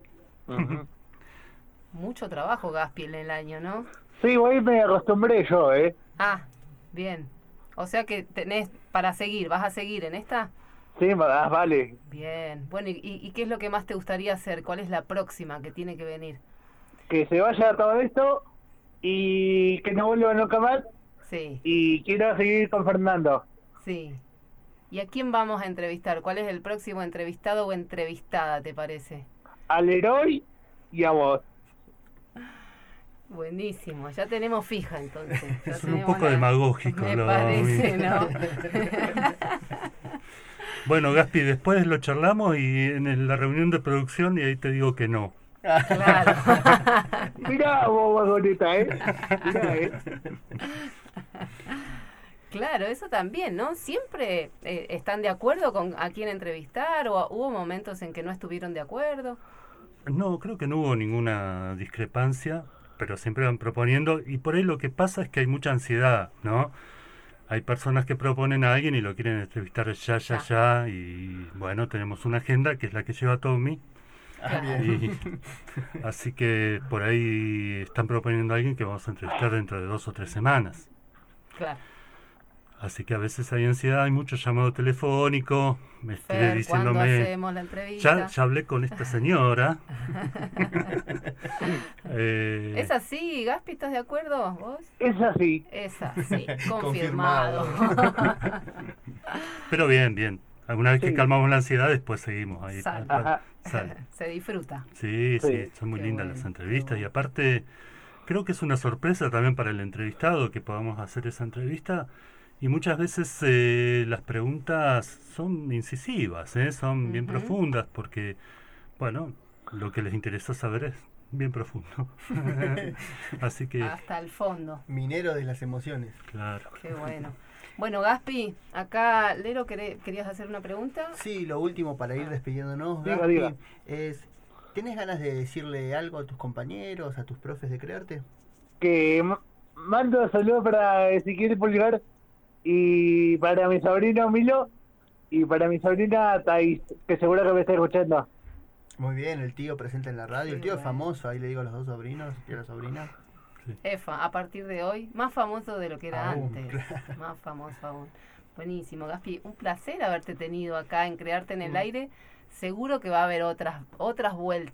Mucho trabajo, Gaspi, en el año, ¿no? Sí, hoy me acostumbré yo, Ah, bien. O sea que tenés para seguir, ¿vas a seguir en esta? Sí, vale. Bien. Bueno, ¿y qué es lo que más te gustaría hacer? ¿Cuál es la próxima que tiene que venir? Que se vaya todo esto y que no vuelva nunca más. Sí. Y quiero seguir con Fernando. Sí. ¿Y a quién vamos a entrevistar? ¿Cuál es el próximo entrevistado o entrevistada, te parece? Al Leroy y a vos. Buenísimo, ya tenemos fija entonces. Es un poco demagógico. Me parece, ¿no? Bueno, Gaspi, después lo charlamos y en la reunión de producción y ahí te digo que no. Claro. Mirá vos, vagoneta, Mirá, Claro, eso también, ¿no? ¿Siempre están de acuerdo con a quién entrevistar o hubo momentos en que no estuvieron de acuerdo? No, creo que no hubo ninguna discrepancia, pero siempre van proponiendo y por ahí lo que pasa es que hay mucha ansiedad, ¿no? Hay personas que proponen a alguien y lo quieren entrevistar ya, y bueno, tenemos una agenda que es la que lleva Tommy. Así que por ahí están proponiendo a alguien que vamos a entrevistar dentro de 2 o 3 semanas. Claro. Así que a veces hay ansiedad, hay mucho llamado telefónico, me Fer, diciéndome, ¿cuándo hacemos la entrevista? Ya hablé con esta señora. ¿Es así, Gaspi? ¿Estás de acuerdo vos? Es así. Es así, confirmado. Pero bien. Alguna vez que calmamos la ansiedad, después seguimos ahí. Sale. Se disfruta. Sí, son muy lindas las entrevistas. Y aparte, creo que es una sorpresa también para el entrevistado que podamos hacer esa entrevista. Y muchas veces las preguntas son incisivas, son bien profundas, porque, bueno, lo que les interesa saber es bien profundo. Así que... Hasta el fondo. Minero de las emociones. Claro. Qué bueno. Bueno, Gaspi, acá, Lero, ¿querías hacer una pregunta? Sí, lo último para ir despidiéndonos, Gaspi, diga. es, ¿tenés ganas de decirle algo a tus compañeros, a tus profes de Crearte? Que mando saludos para Ezequiel Pulgar y para mi sobrino Milo y para mi sobrina Thais, que seguro que me está escuchando. Muy bien, el tío presente en la radio, el tío es famoso, ahí le digo a los 2 sobrinos, y a la sobrina. Sí. Efa, a partir de hoy, más famoso de lo que era antes. Claro. Más famoso aún. Buenísimo, Gaspi, un placer haberte tenido acá en Crearte en el Aire. Seguro que va a haber otras vueltas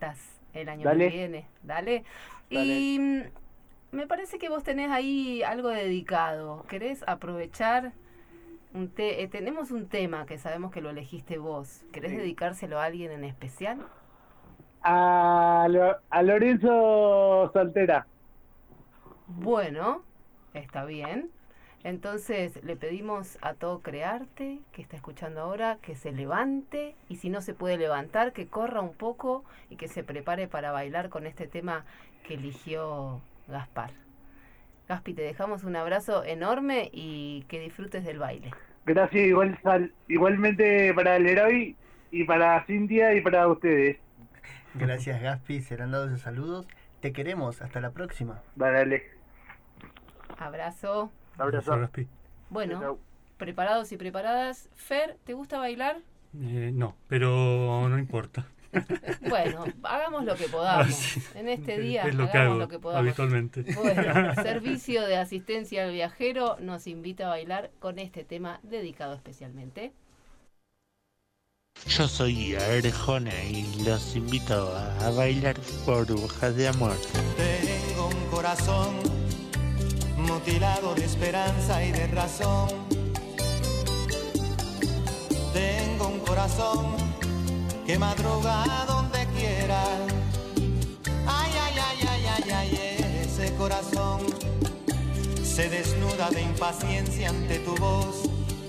el año Dale. que viene. Dale. Y me parece que vos tenés ahí algo dedicado. ¿Querés aprovechar? Tenemos un tema que sabemos que lo elegiste vos. ¿Querés dedicárselo a alguien en especial? A Lorenzo Soltera. Bueno, está bien. Entonces le pedimos a Todo Crearte, que está escuchando ahora, que se levante, y si no se puede levantar, que corra un poco y que se prepare para bailar con este tema que eligió Gaspar. Gaspi, te dejamos un abrazo enorme y que disfrutes del baile. Gracias, igualmente para el Leroy y para Cintia y para ustedes. Gracias, Gaspi, serán dados esos saludos. Te queremos, hasta la próxima. Dale. Abrazo. Abrazo. Gaspi. Bueno, preparados y preparadas. Fer, ¿te gusta bailar? No, pero no importa. Bueno, hagamos lo que podamos. Sí. En este día Es lo que hagamos hago lo que podamos. habitualmente. Bueno, Servicio de Asistencia al Viajero nos invita a bailar con este tema dedicado especialmente. Yo soy Arjona y los invito a bailar Burbujas de Amor. Tengo un corazón mutilado de esperanza y de razón. Tengo un corazón que madruga donde quiera. Ay, ay, ay, ay, ay, ay, ese corazón se desnuda de impaciencia ante tu voz.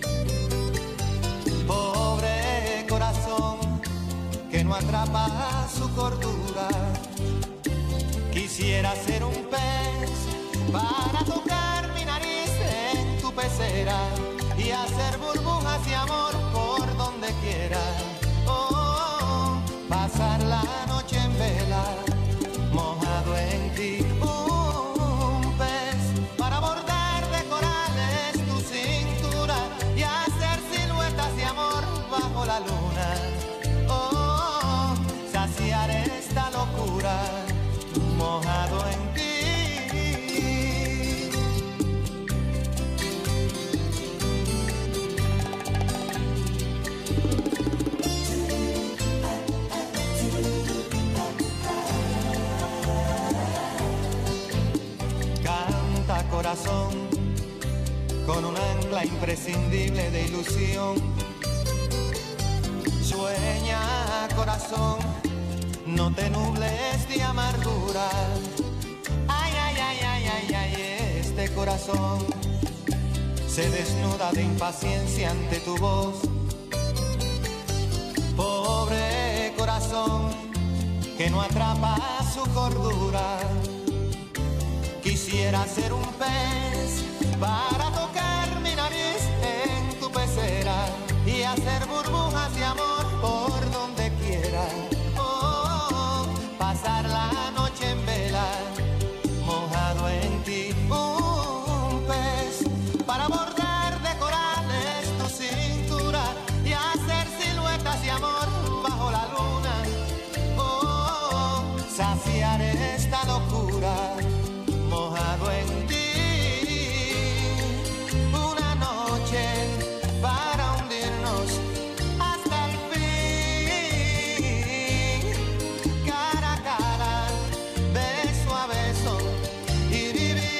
Pobre corazón que no atrapa su cordura. Quisiera ser un pez para tocar mi nariz en tu pecera y hacer burbujas de amor por donde quiera. Pasar la noche en vela, mojado en ti. Un pez para bordar de corales tu cintura y hacer siluetas de amor bajo la luna. Saciar esta locura, mojado en ti. Corazón, con un ancla imprescindible de ilusión. Sueña, corazón, no te nubles de amargura. Ay, ay, ay, ay, ay, ay, este corazón se desnuda de impaciencia ante tu voz. Pobre corazón que no atrapa su cordura. Quisiera ser un pez para tocar mi nariz en tu pecera y hacer burbujas de amor por donde quiera. Pasar la noche en vela, mojado en ti. Un pez para bordar de corales tu cintura y hacer siluetas de amor bajo la luna. Saciar esta locura, mojado en ti. Una noche para hundirnos hasta el fin. Cara a cara, beso a beso y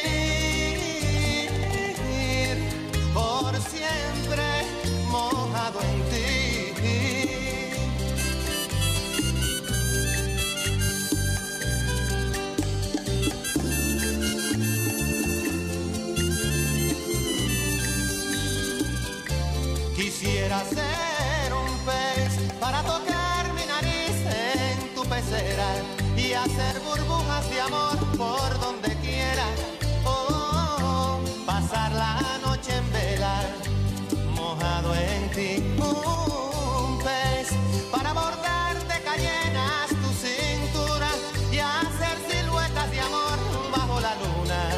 vivir por siempre mojado en ti. Quisiera ser un pez para tocar mi nariz en tu pecera y hacer burbujas de amor por donde quiera. Pasar la noche en vela, mojado en ti. Un pez para bordar de cayenas tu cintura y hacer siluetas de amor bajo la luna.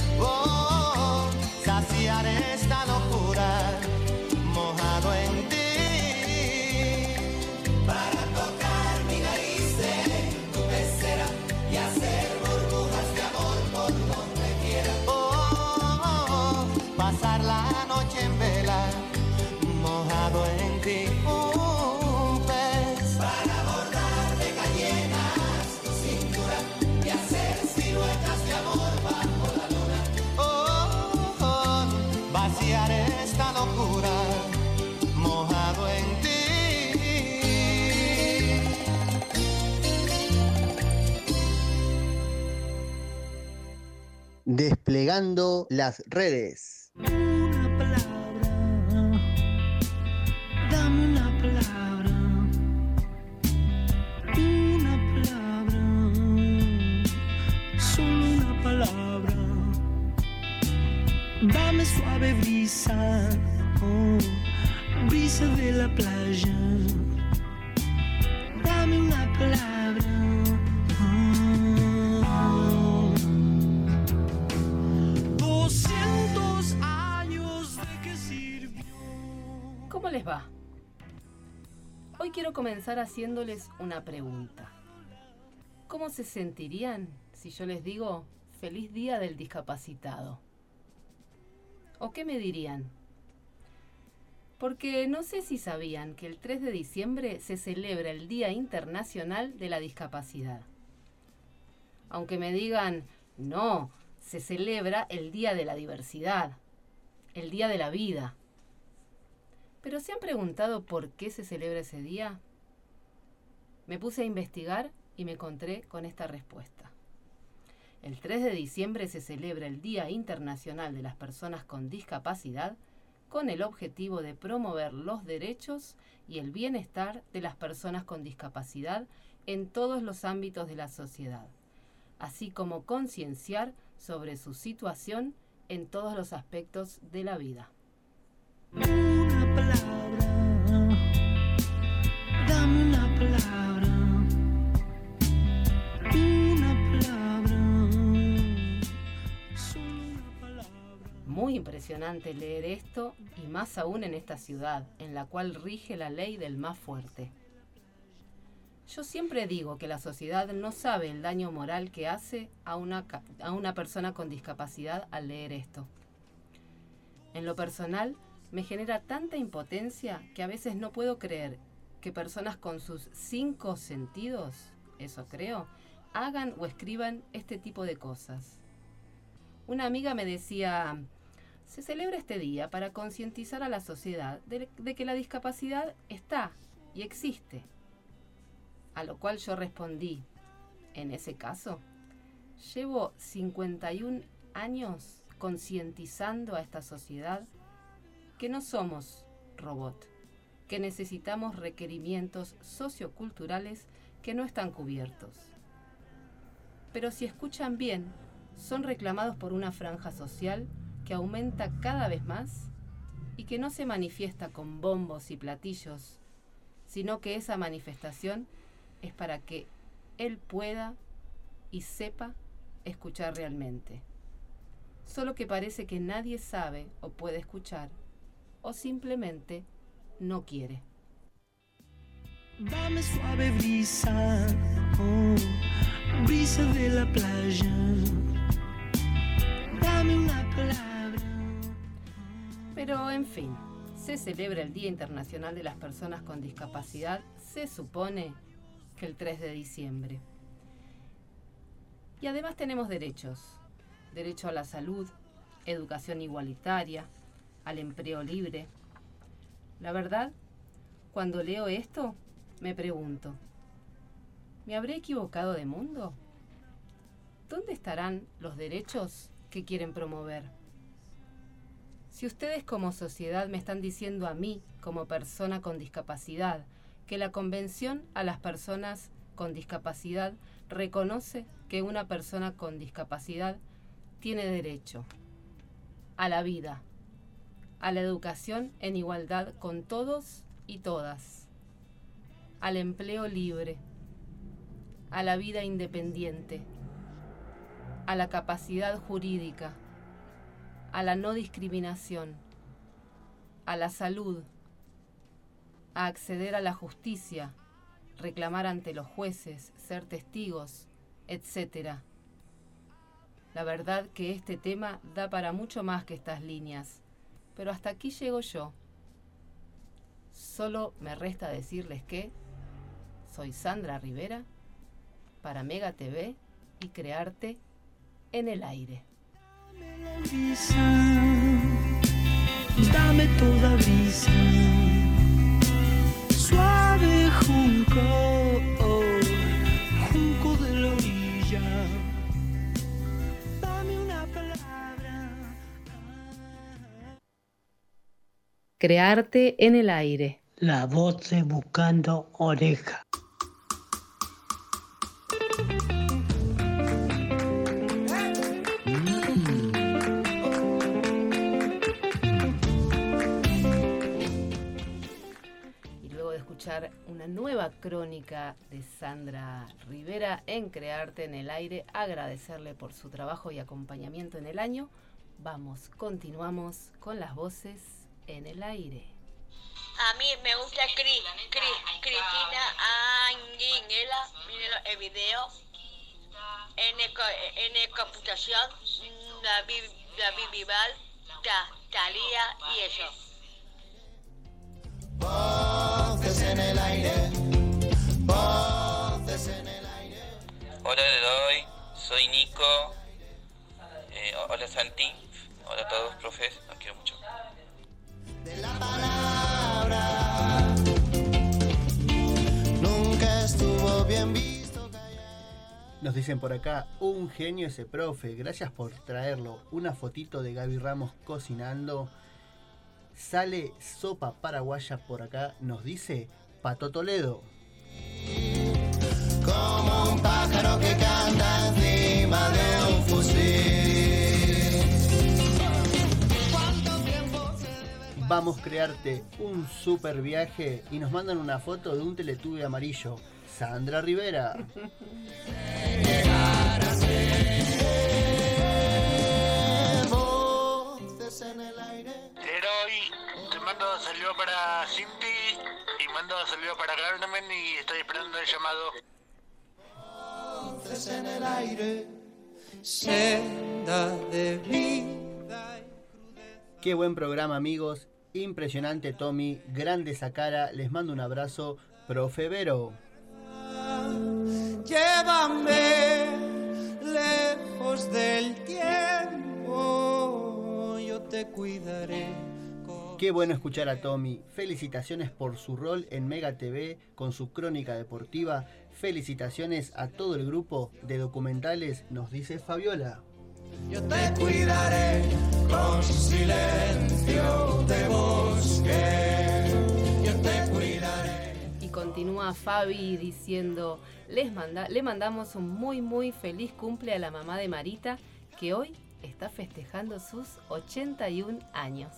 Saciar esta locura, mojado en ti. Para tocar mi nariz en tu pecera y hacer burbujas de amor por donde Desplegando las redes. Dame una palabra, solo una palabra. Dame suave brisa, oh, brisa de la playa. Dame una palabra. 200 años de que sirvió. ¿Cómo les va? Hoy quiero comenzar haciéndoles una pregunta. ¿Cómo se sentirían si yo les digo feliz día del discapacitado? ¿O qué me dirían? Porque no sé si sabían que el 3 de diciembre se celebra el Día Internacional de la Discapacidad. Aunque me digan, no, se celebra el Día de la Diversidad, el Día de la Vida. ¿Pero se han preguntado por qué se celebra ese día? Me puse a investigar y me encontré con esta respuesta. El 3 de diciembre se celebra el Día Internacional de las Personas con Discapacidad con el objetivo de promover los derechos y el bienestar de las personas con discapacidad en todos los ámbitos de la sociedad, así como concienciar sobre su situación en todos los aspectos de la vida. Una palabra, dame una palabra, solo una palabra. Muy impresionante leer esto, y más aún en esta ciudad, en la cual rige la ley del más fuerte. Yo siempre digo que la sociedad no sabe el daño moral que hace a una persona con discapacidad al leer esto. En lo personal, me genera tanta impotencia que a veces no puedo creer que personas con sus 5 sentidos, eso creo, hagan o escriban este tipo de cosas. Una amiga me decía, se celebra este día para concientizar a la sociedad de que la discapacidad está y existe. A lo cual yo respondí, en ese caso, llevo 51 años concientizando a esta sociedad que no somos robot, que necesitamos requerimientos socioculturales que no están cubiertos. Pero si escuchan bien, son reclamados por una franja social que aumenta cada vez más y que no se manifiesta con bombos y platillos, sino que esa manifestación es para que él pueda y sepa escuchar realmente. Solo que parece que nadie sabe o puede escuchar, o simplemente no quiere. Dame suave brisa, oh, brisa de la playa. Dame una palabra. Pero en fin, se celebra el Día Internacional de las Personas con Discapacidad, se supone que el 3 de diciembre. Y además tenemos derechos. Derecho a la salud, educación igualitaria, al empleo libre. La verdad, cuando leo esto, me pregunto, ¿me habré equivocado de mundo? ¿Dónde estarán los derechos que quieren promover? Si ustedes como sociedad me están diciendo a mí, como persona con discapacidad, que la Convención a las Personas con Discapacidad reconoce que una persona con discapacidad tiene derecho a la vida, a la educación en igualdad con todos y todas, al empleo libre, a la vida independiente, a la capacidad jurídica, a la no discriminación, a la salud, a acceder a la justicia, reclamar ante los jueces, ser testigos, etc. La verdad que este tema da para mucho más que estas líneas, pero hasta aquí llego yo. Solo me resta decirles que soy Sandra Rivera para Mega TV y Crearte en el Aire. Dame toda brisa, suave junco, junco de la orilla. Dame una palabra. Crearte en el aire. La voz buscando oreja. Y luego de escuchar una nueva crónica de Sandra Rivera en Crearte en el aire, agradecerle por su trabajo y acompañamiento en el año, continuamos con las voces en el aire. A mí me gusta Cristina Anguinela, miren el video, en computación, David Vival, Talía y eso. Voces en el aire, voces en el aire. Hola Leroy, soy Nico. Hola Santi, hola a todos, profes, los quiero mucho. De la palabra nunca estuvo bien visto callar. Nos dicen por acá, un genio ese profe, gracias por traerlo. Una fotito de Gaby Ramos cocinando. Sale sopa paraguaya por acá, nos dice Pato Toledo. Como un pájaro que canta encima de un fusil. ¿Cuánto tiempo se debe? Vamos a crearte un super viaje y nos mandan una foto de un Teletubby amarillo. Sandra Rivera. Llegar a ser voces en el aire. Leroy, te mando saludo para Cinti y mando saludo para Carmen y estoy esperando el llamado. Voces en el aire, senda de vida. Qué buen programa, amigos. Impresionante, Tommy. Grande esa cara. Les mando un abrazo. Profe Vero. Llévame lejos del tiempo, yo te cuidaré. Qué bueno escuchar a Tommy. Felicitaciones por su rol en Mega TV con su crónica deportiva. Felicitaciones a todo el grupo de documentales, nos dice Fabiola. Yo te cuidaré con silencio de bosque. Yo te cuidaré. Y continúa Fabi diciendo, le mandamos un muy feliz cumple a la mamá de Marita, que hoy está festejando sus 81 años.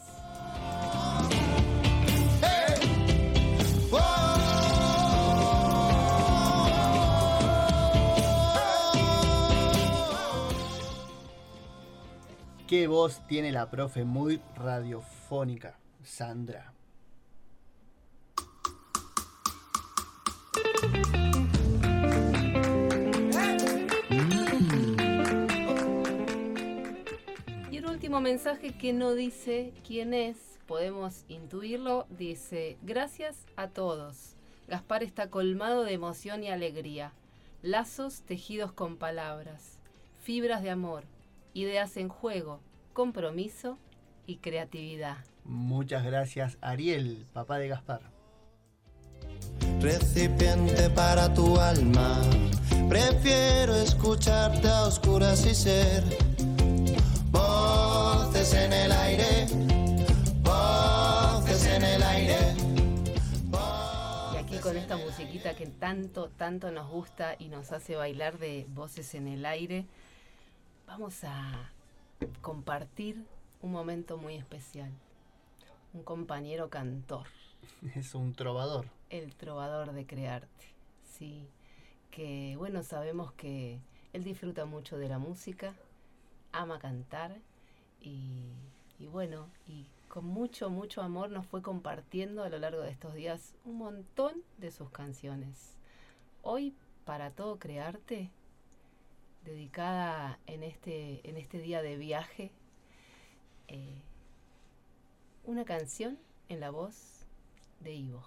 Qué voz tiene la profe, muy radiofónica, Sandra. Y el último mensaje que no dice quién es, podemos intuirlo, dice: gracias a todos. Gaspar está colmado de emoción y alegría. Lazos tejidos con palabras, fibras de amor, ideas en juego, compromiso y creatividad. Muchas gracias, Ariel, papá de Gaspar. Recipiente para tu alma, prefiero escucharte a oscuras y ser voces en el aire, voces en el aire. Y aquí con esta musiquita que tanto nos gusta y nos hace bailar de Voces en el Aire, vamos a compartir un momento muy especial. Un compañero cantor. Es un trovador. El trovador de Crearte. Sí, que bueno, sabemos que él disfruta mucho de la música, ama cantar y bueno, y con mucho amor nos fue compartiendo a lo largo de estos días un montón de sus canciones. Hoy, para todo Crearte, dedicada en este día de viaje, una canción en la voz de Ivo.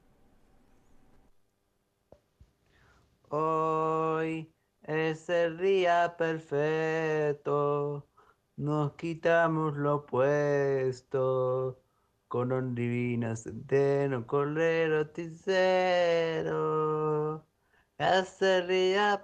Hoy es el día perfecto, nos quitamos lo puesto, con un divino centeno, colero, ticero. Es el día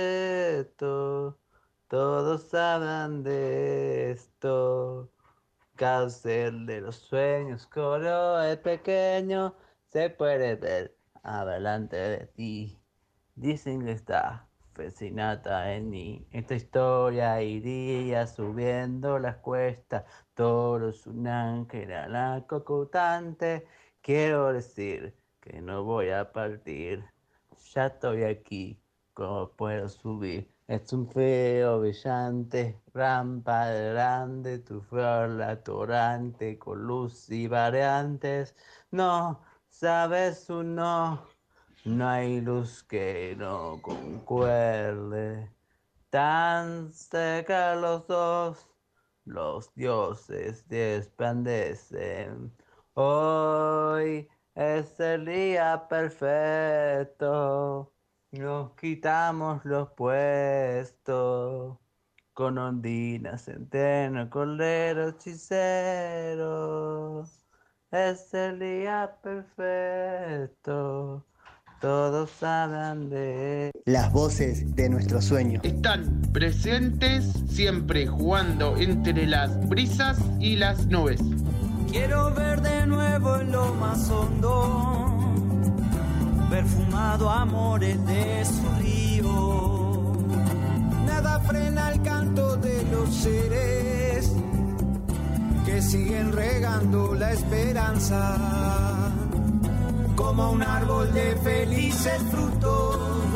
perfecto, todos hablan de esto, carrusel de los sueños, corro el pequeño, se puede ver adelante de ti. Dicen que está fascinada en mí. Esta historia iría subiendo las cuestas. Todo es un ángel a la cocotante. Quiero decir que no voy a partir. Ya estoy aquí, ¿cómo puedo subir? Es un feo brillante, rampa grande, tu flor la torrante, con luz y variantes. No, sabes uno. No hay luz que no concuerde, tan cerca los dos, los dioses desplandecen. Hoy es el día perfecto, nos quitamos los puestos, con ondinas, centeno, cordero, hechicero. Es el día perfecto. Todos hablan de las voces de nuestro sueño. Están presentes siempre jugando entre las brisas y las nubes. Quiero ver de nuevo en lo más hondo, perfumado amores de su río. Nada frena el canto de los seres que siguen regando la esperanza. Como un árbol de felices frutos,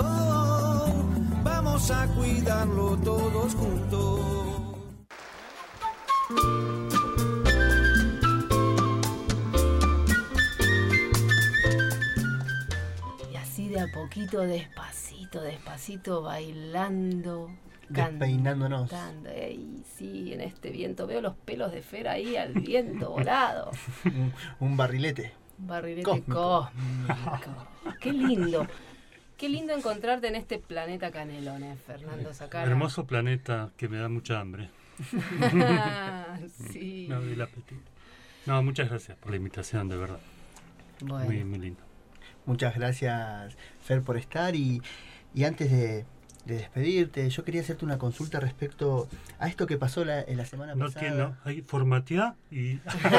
vamos a cuidarlo todos juntos. Y así de a poquito, despacito, bailando, despeinándonos. cantando. Ey, sí, en este viento veo los pelos de Fer ahí al viento volado. Un barrilete. Barrilete cósmico. Qué lindo encontrarte en este planeta Canelones, Fernando Sacara. Hermoso planeta que me da mucha hambre. Sí. No, el apetito. No, muchas gracias por la invitación, de verdad. Bueno. Muy lindo. Muchas gracias, Fer, por estar. Y antes de despedirte, yo quería hacerte una consulta respecto a esto que pasó la semana pasada. No, hay formatear y...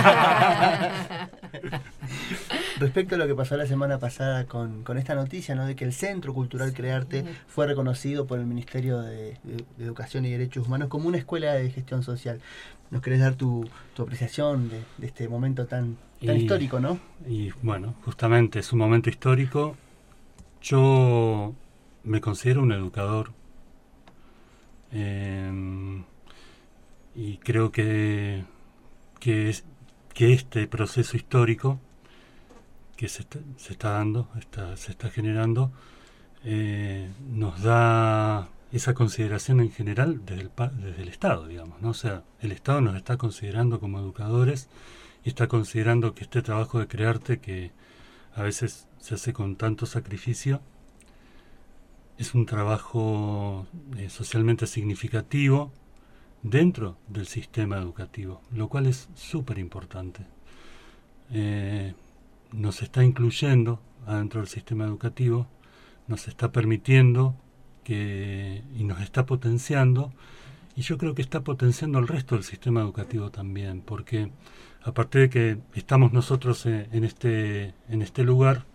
Respecto a lo que pasó la semana pasada con esta noticia, ¿no?, de que el Centro Cultural Crearte fue reconocido por el Ministerio de Educación y Derechos Humanos como una escuela de gestión social. ¿Nos querés dar tu apreciación de este momento tan histórico, no? Y bueno, justamente es un momento histórico. Yo me considero un educador y creo que este proceso histórico que se está dando, se está generando, nos da esa consideración en general desde el Estado, digamos, ¿no? O sea, el Estado nos está considerando como educadores y está considerando que este trabajo de Crearte, que a veces se hace con tanto sacrificio, es un trabajo socialmente significativo dentro del sistema educativo, lo cual es súper importante. Nos está incluyendo adentro del sistema educativo, nos está permitiendo y nos está potenciando, y yo creo que está potenciando al resto del sistema educativo también, porque aparte de que estamos nosotros en este lugar,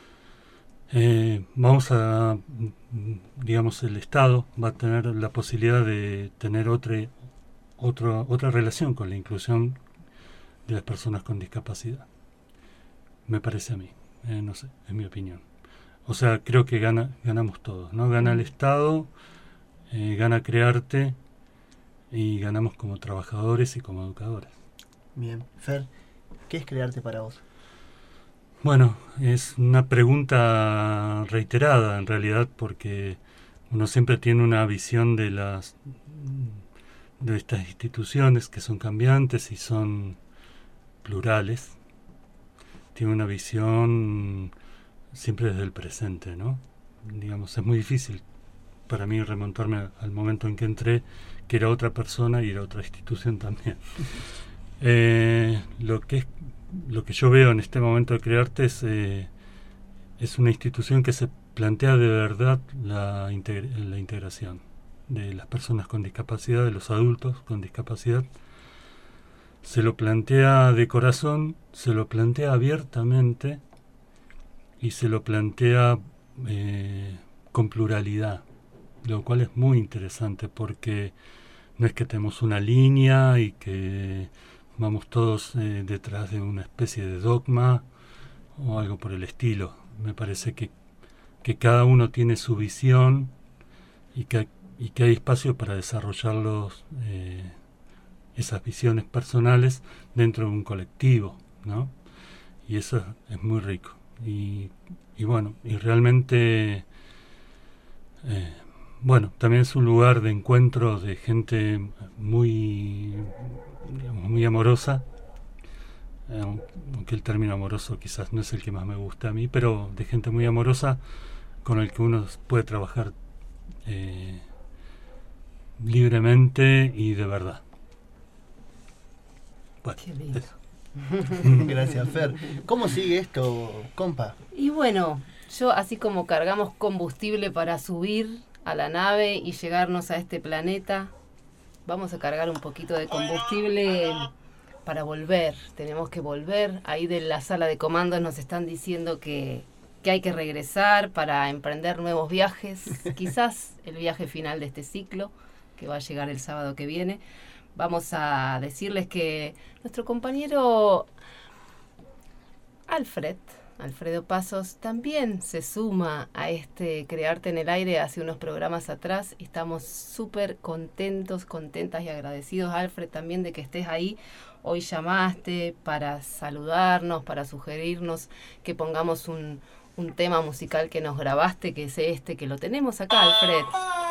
vamos a, digamos, el Estado va a tener la posibilidad de tener otra relación con la inclusión de las personas con discapacidad. Me parece a mí, no sé, es mi opinión. O sea, creo que ganamos todos, ¿no? Gana el Estado, gana Crearte y ganamos como trabajadores y como educadores. Bien, Fer, ¿qué es Crearte para vos? Bueno, es una pregunta reiterada en realidad, porque uno siempre tiene una visión de estas instituciones que son cambiantes y son plurales. Tiene una visión siempre desde el presente, ¿no? Digamos, es muy difícil para mí remontarme al momento en que entré, que era otra persona y era otra institución también. Lo que yo veo en este momento de Crearte es una institución que se plantea de verdad la integración de las personas con discapacidad, de los adultos con discapacidad, se lo plantea de corazón, se lo plantea abiertamente y se lo plantea con pluralidad, lo cual es muy interesante porque no es que tenemos una línea y que vamos todos detrás de una especie de dogma o algo por el estilo. Me parece que cada uno tiene su visión y que hay espacio para desarrollar esas visiones personales dentro de un colectivo, ¿no? Y eso es muy rico. Y bueno, y realmente también es un lugar de encuentro de gente muy amorosa, aunque el término amoroso quizás no es el que más me gusta a mí, pero de gente muy amorosa con el que uno puede trabajar libremente y de verdad. Bueno, qué lindo. Gracias, Fer. ¿Cómo sigue esto, compa? Y bueno, yo así como cargamos combustible para subir a la nave y llegarnos a este planeta, vamos a cargar un poquito de combustible para volver. Tenemos que volver. Ahí de la sala de comandos nos están diciendo que hay que regresar para emprender nuevos viajes. Quizás el viaje final de este ciclo, que va a llegar el sábado que viene. Vamos a decirles que nuestro compañero Alfredo Pasos, también se suma a este Crearte en el Aire hace unos programas atrás. Estamos súper contentas y agradecidos, Alfred, también de que estés ahí. Hoy llamaste para saludarnos, para sugerirnos que pongamos un tema musical que nos grabaste, que es este, que lo tenemos acá, Alfred.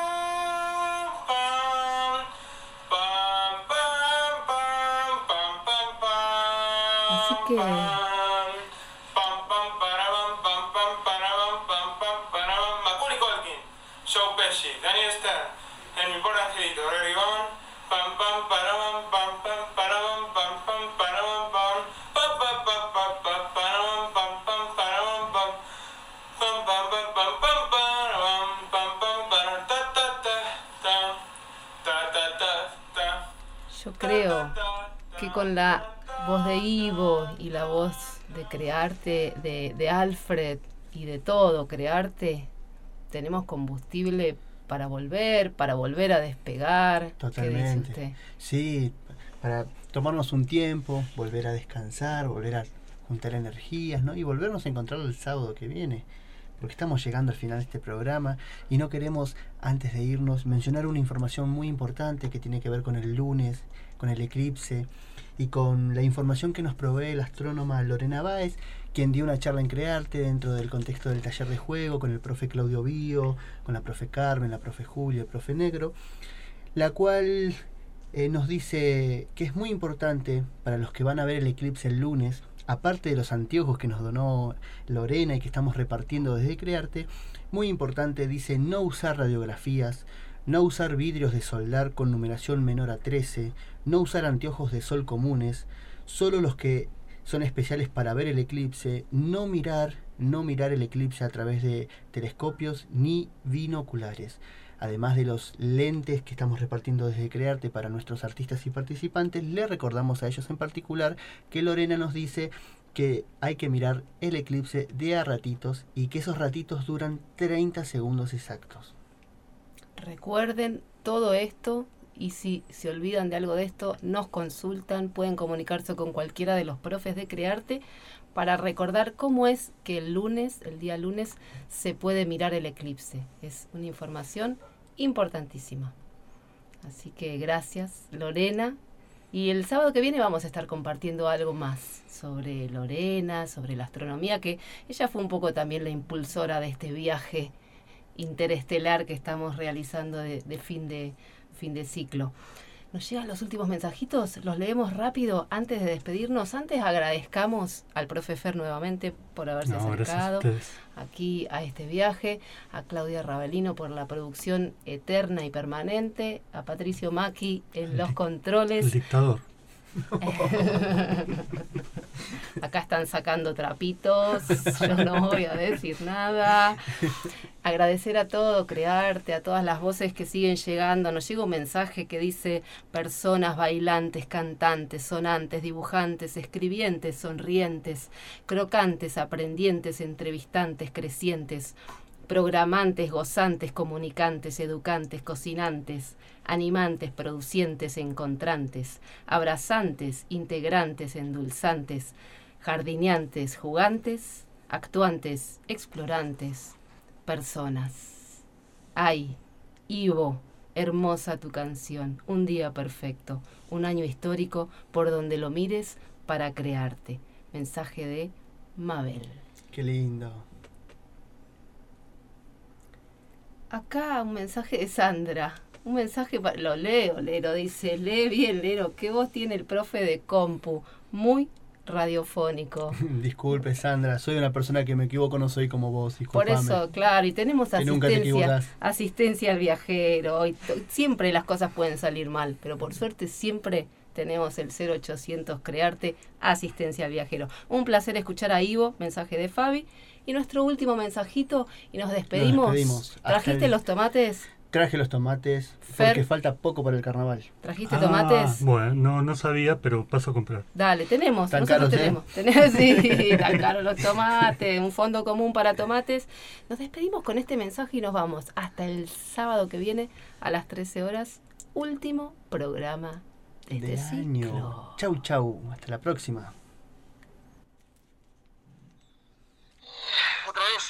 Así que... Daniel Stern, en mi pobre angelito, Gregory Bond, pam pam paraban pam pam paraban pam pam paraban pam pam pam pam pam paraban pam pam paraban pam pam pam pam pam paraban pam pam para ta ta ta ta ta ta ta. Yo creo que con la voz de Ivo y la voz de Crearte, de Alfred y de todo Crearte, tenemos combustible para volver a despegar. Totalmente. ¿Qué dice usted? Sí, para tomarnos un tiempo, volver a descansar, volver a juntar energías, ¿no? Y volvernos a encontrar el sábado que viene, porque estamos llegando al final de este programa y no queremos, antes de irnos, mencionar una información muy importante que tiene que ver con el lunes, con el eclipse y con la información que nos provee la astrónoma Lorena Báez, quien dio una charla en Crearte dentro del contexto del taller de juego con el profe Claudio Bío, con la profe Carmen, la profe Julia, el profe Negro, la cual nos dice que es muy importante para los que van a ver el eclipse el lunes, aparte de los anteojos que nos donó Lorena y que estamos repartiendo desde Crearte, muy importante, dice, no usar radiografías, no usar vidrios de soldar con numeración menor a 13, no usar anteojos de sol comunes, solo los que son especiales para ver el eclipse, no mirar el eclipse a través de telescopios ni binoculares. Además de los lentes que estamos repartiendo desde Crearte para nuestros artistas y participantes, le recordamos a ellos en particular que Lorena nos dice que hay que mirar el eclipse de a ratitos y que esos ratitos duran 30 segundos exactos. Recuerden todo esto, y si se olvidan de algo de esto, nos consultan, pueden comunicarse con cualquiera de los profes de Crearte para recordar cómo es que el día lunes, se puede mirar el eclipse. Es una información importantísima. Así que gracias, Lorena. Y el sábado que viene vamos a estar compartiendo algo más sobre Lorena, sobre la astronomía, que ella fue un poco también la impulsora de este viaje interestelar que estamos realizando de fin de ciclo. Nos llegan los últimos mensajitos, los leemos rápido antes de despedirnos. Antes agradezcamos al profe Fer nuevamente por haberse acercado aquí a este viaje, a Claudia Ravelino por la producción eterna y permanente, a Patricio Macchi en los controles. El dictador. Acá están sacando trapitos, yo no voy a decir nada. Agradecer a todo Crearte, a todas las voces que siguen llegando. Nos llega un mensaje que dice: personas bailantes, cantantes, sonantes, dibujantes, escribientes, sonrientes, crocantes, aprendientes, entrevistantes, crecientes, programantes, gozantes, comunicantes, educantes, cocinantes, animantes, producientes, encontrantes, abrazantes, integrantes, endulzantes, jardineantes, jugantes, actuantes, explorantes, personas. Ay, Ivo, hermosa tu canción, un día perfecto, un año histórico por donde lo mires para crearte. Mensaje de Mabel. Qué lindo. Acá un mensaje de Sandra. Un mensaje, lo leo, Lero, dice: lee bien, Lero, qué voz tiene el profe de compu, muy radiofónico. Disculpe, Sandra, soy una persona que me equivoco, no soy como vos, disculpame. Por eso, claro, y tenemos asistencia al viajero, y siempre las cosas pueden salir mal, pero por suerte siempre tenemos el 0800 Crearte, asistencia al viajero. Un placer escuchar a Ivo, mensaje de Fabi, y nuestro último mensajito, y nos despedimos. ¿Trajiste los tomates? Traje los tomates, porque falta poco para el carnaval. ¿Trajiste tomates? Bueno, no sabía, pero paso a comprar. Dale, tenemos, ¿Tan nosotros caros, tenemos. Sí, tan caros los tomates, un fondo común para tomates. Nos despedimos con este mensaje y nos vamos hasta el sábado que viene a las 13 horas. Último programa de este ciclo. Chau, chau. Hasta la próxima. Otra vez,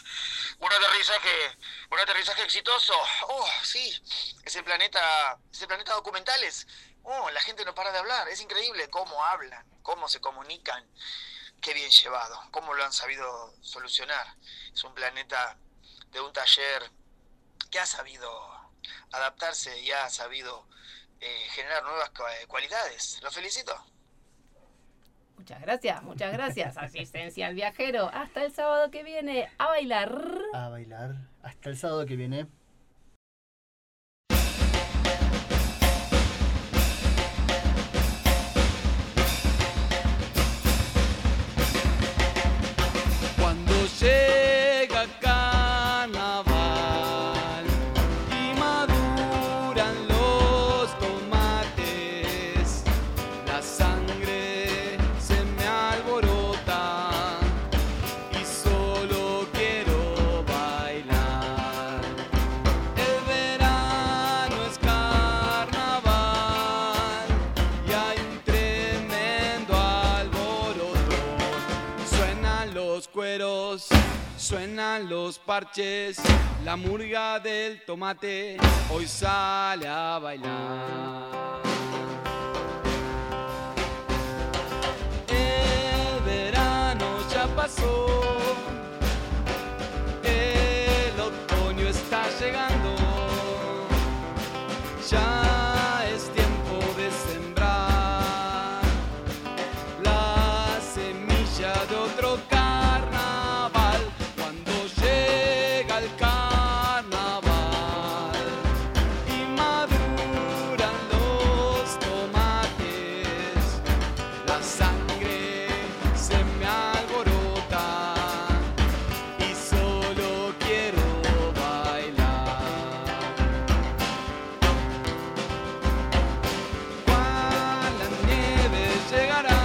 un aterrizaje exitoso. Oh, sí, ese planeta documentales. Oh, la gente no para de hablar. Es increíble cómo hablan, cómo se comunican. Qué bien llevado, cómo lo han sabido solucionar. Es un planeta de un taller que ha sabido adaptarse y ha sabido generar nuevas cualidades. Los felicito. Muchas gracias. Asistencia al viajero. Hasta el sábado que viene. A bailar. A bailar. Hasta el sábado que viene. Cuando llega carnaval y maduran los tomates, la sangre se me alborota y solo quiero bailar. El verano es carnaval y hay un tremendo alborotón. Suenan los cueros, suenan los parches, la murga del tomate hoy sale a bailar. El verano ya pasó, el otoño está llegando, ya es tiempo de sembrar la semilla de otro carnaval. Cuando llega el carnaval y maduran los tomates, la sangre se me alborota y solo quiero bailar. Cuando la nieve llegará,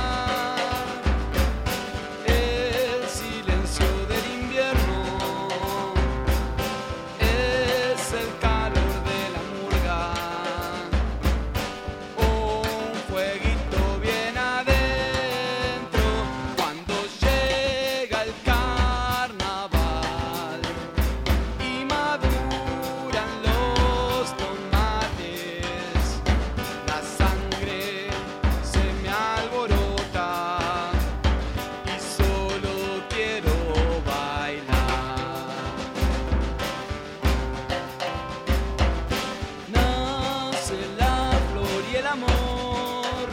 el silencio del invierno es el calor de la murga, un fueguito bien adentro. Cuando llega el carnaval y maduran los tomates, la sangre se me alborota y solo quiero bailar. Nace la flor y el amor,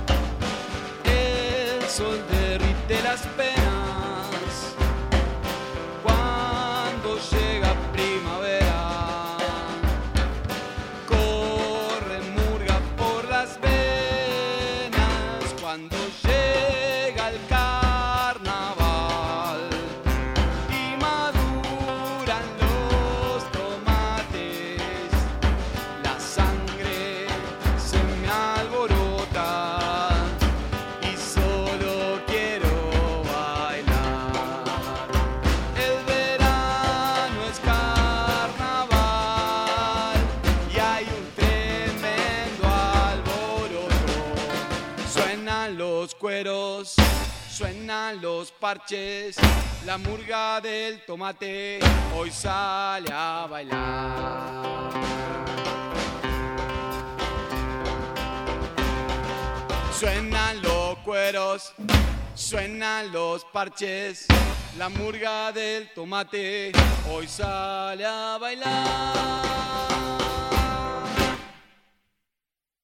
el sol derrite las penas. Cuando llega primavera, corre murga por las venas. Cuando llega el carnaval y maduran los cueros, suenan los parches, la murga del tomate hoy sale a bailar. Suenan los cueros, suenan los parches, la murga del tomate hoy sale a bailar.